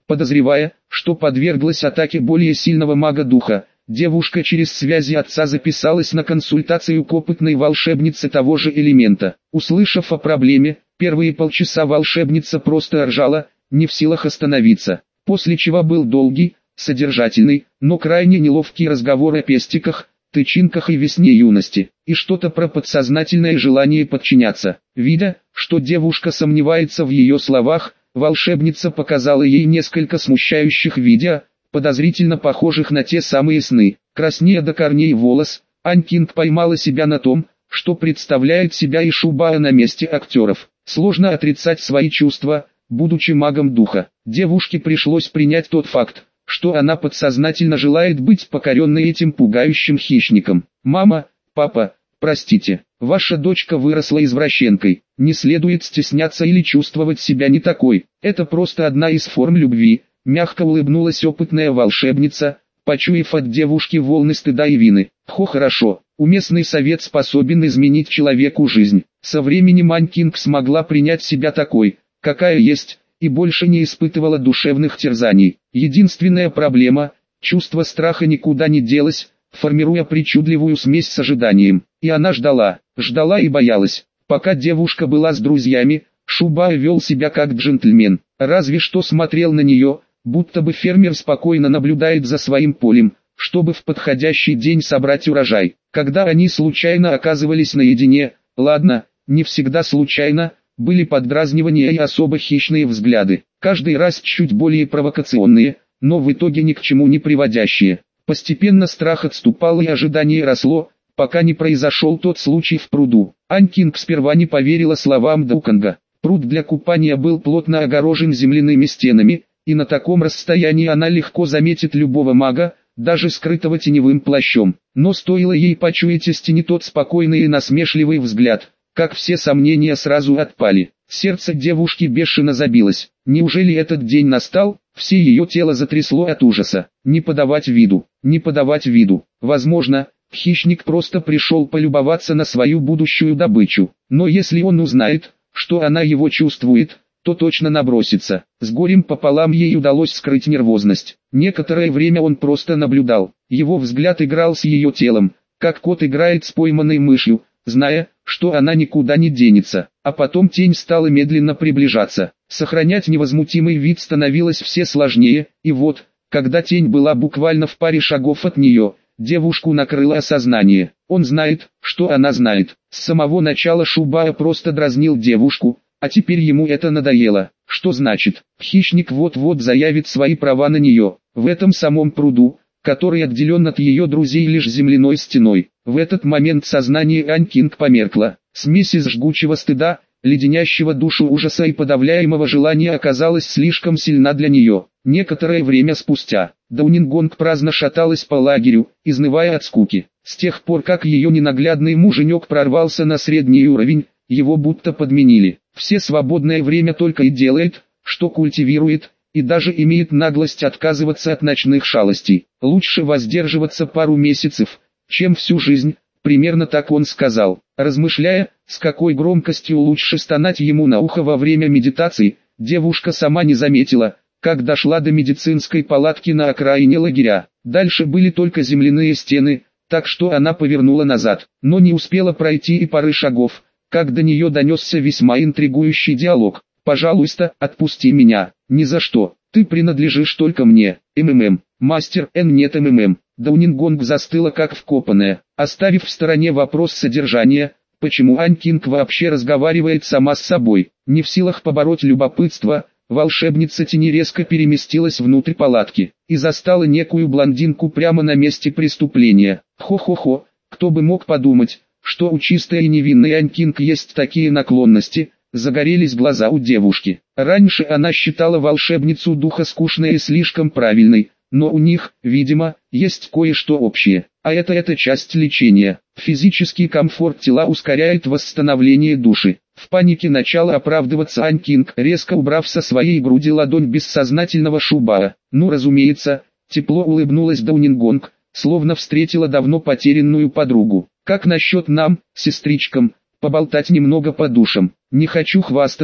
Подозревая, что подверглась атаке более сильного мага духа, девушка через связи отца записалась на консультацию к опытной волшебнице того же элемента. Услышав о проблеме, первые полчаса волшебница просто ржала, не в силах остановиться. После чего был долгий, содержательный, но крайне неловкий разговор о пестиках, тычинках и весне юности, и что-то про подсознательное желание подчиняться. Видя, что девушка сомневается в ее словах, волшебница показала ей несколько смущающих видео, подозрительно похожих на те самые сны. Краснея до корней волос, Ань Кинг поймала себя на том, что представляет себя Ишубаа на месте актеров. Сложно отрицать свои чувства, будучи магом духа. Девушке пришлось принять тот факт, что она подсознательно желает быть покоренной этим пугающим хищником. «Мама, папа, простите, ваша дочка выросла извращенкой. Не следует стесняться или чувствовать себя не такой. Это просто одна из форм любви», — мягко улыбнулась опытная волшебница, почуяв от девушки волны стыда и вины. «Хо, хорошо, уместный совет способен изменить человеку жизнь». Со временем Ань Кинг смогла принять себя такой, какая есть, и больше не испытывала душевных терзаний. Единственная проблема – чувство страха никуда не делось, формируя причудливую смесь с ожиданием. И она ждала, ждала и боялась. Пока девушка была с друзьями, Шубаа вел себя как джентльмен, разве что смотрел на нее, будто бы фермер спокойно наблюдает за своим полем, чтобы в подходящий день собрать урожай. Когда они случайно оказывались наедине, ладно, не всегда случайно, были поддразнивания и особо хищные взгляды, каждый раз чуть более провокационные, но в итоге ни к чему не приводящие. Постепенно страх отступал и ожидание росло, пока не произошел тот случай в пруду. Ань Кинг сперва не поверила словам Дуканга. Пруд для купания был плотно огорожен земляными стенами, и на таком расстоянии она легко заметит любого мага, даже скрытого теневым плащом. Но стоило ей почуять из тени тот спокойный и насмешливый взгляд, как все сомнения сразу отпали. Сердце девушки бешено забилось. Неужели этот день настал? Все ее тело затрясло от ужаса. Не подавать виду, не подавать виду. Возможно, хищник просто пришел полюбоваться на свою будущую добычу. Но если он узнает, что она его чувствует, то точно набросится. С горем пополам ей удалось скрыть нервозность. Некоторое время он просто наблюдал. Его взгляд играл с ее телом, как кот играет с пойманной мышью, зная, что она никуда не денется. А потом тень стала медленно приближаться. Сохранять невозмутимый вид становилось все сложнее, и вот, когда тень была буквально в паре шагов от нее, девушку накрыло осознание. Он знает, что она знает. С самого начала Шубаа просто дразнил девушку, а теперь ему это надоело. Что значит, хищник вот-вот заявит свои права на нее, в этом самом пруду, который отделен от ее друзей лишь земляной стеной. В этот момент сознание Ань Кинг померкло. Смесь из жгучего стыда, леденящего душу ужаса и подавляемого желания оказалась слишком сильна для нее. Некоторое время спустя, Даунингонг праздно шаталась по лагерю, изнывая от скуки. С тех пор как ее ненаглядный муженек прорвался на средний уровень, его будто подменили. Все свободное время только и делает, что культивирует, и даже имеет наглость отказываться от ночных шалостей. Лучше воздерживаться пару месяцев, чем всю жизнь, примерно так он сказал. Размышляя, с какой громкостью лучше стонать ему на ухо во время медитации, девушка сама не заметила, как дошла до медицинской палатки на окраине лагеря. Дальше были только земляные стены, так что она повернула назад, но не успела пройти и пары шагов, как до нее донесся весьма интригующий диалог. «Пожалуйста, отпусти меня, ни за что, ты принадлежишь только мне, МММ, мастер Н нет МММ». Даунингонг застыла как вкопанная, оставив в стороне вопрос содержания, почему Ань Кинг вообще разговаривает сама с собой. Не в силах побороть любопытство, волшебница тени резко переместилась внутрь палатки и застала некую блондинку прямо на месте преступления. Хо-хо-хо, кто бы мог подумать, что у чистой и невинной Ань Кинг есть такие наклонности. Загорелись глаза у девушки. Раньше она считала волшебницу духа скучной и слишком правильной, но у них, видимо, есть кое-что общее. А это эта часть лечения. Физический комфорт тела ускоряет восстановление души. В панике начала оправдываться Ань Кинг, резко убрав со своей груди ладонь бессознательного Шубаа. Ну разумеется, тепло улыбнулась Даунингонг, словно встретила давно потерянную подругу. Как насчет нам, сестричкам, поболтать немного по душам? Не хочу хвастаться,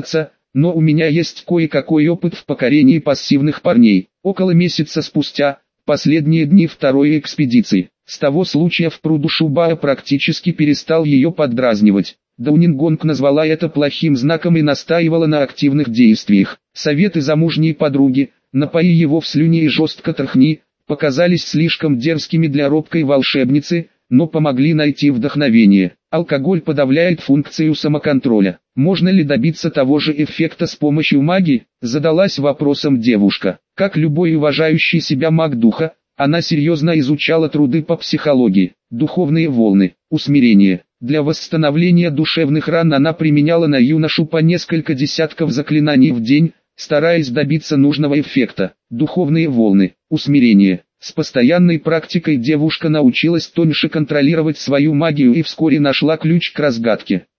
но у меня есть кое-какой опыт в покорении пассивных парней. Около месяца спустя, последние дни второй экспедиции, с того случая в пруду Шубая практически перестал ее поддразнивать. Даунинг-Гонг назвала это плохим знаком и настаивала на активных действиях. Советы замужней подруги, напои его в слюне и жестко трахни, показались слишком дерзкими для робкой волшебницы, но помогли найти вдохновение. Алкоголь подавляет функцию самоконтроля. Можно ли добиться того же эффекта с помощью магии? Задалась вопросом девушка. Как любой уважающий себя маг духа, она серьезно изучала труды по психологии, духовные волны, усмирение. Для восстановления душевных ран она применяла на юношу по несколько десятков заклинаний в день, стараясь добиться нужного эффекта. Духовные волны, усмирение. С постоянной практикой девушка научилась тоньше контролировать свою магию и вскоре нашла ключ к разгадке.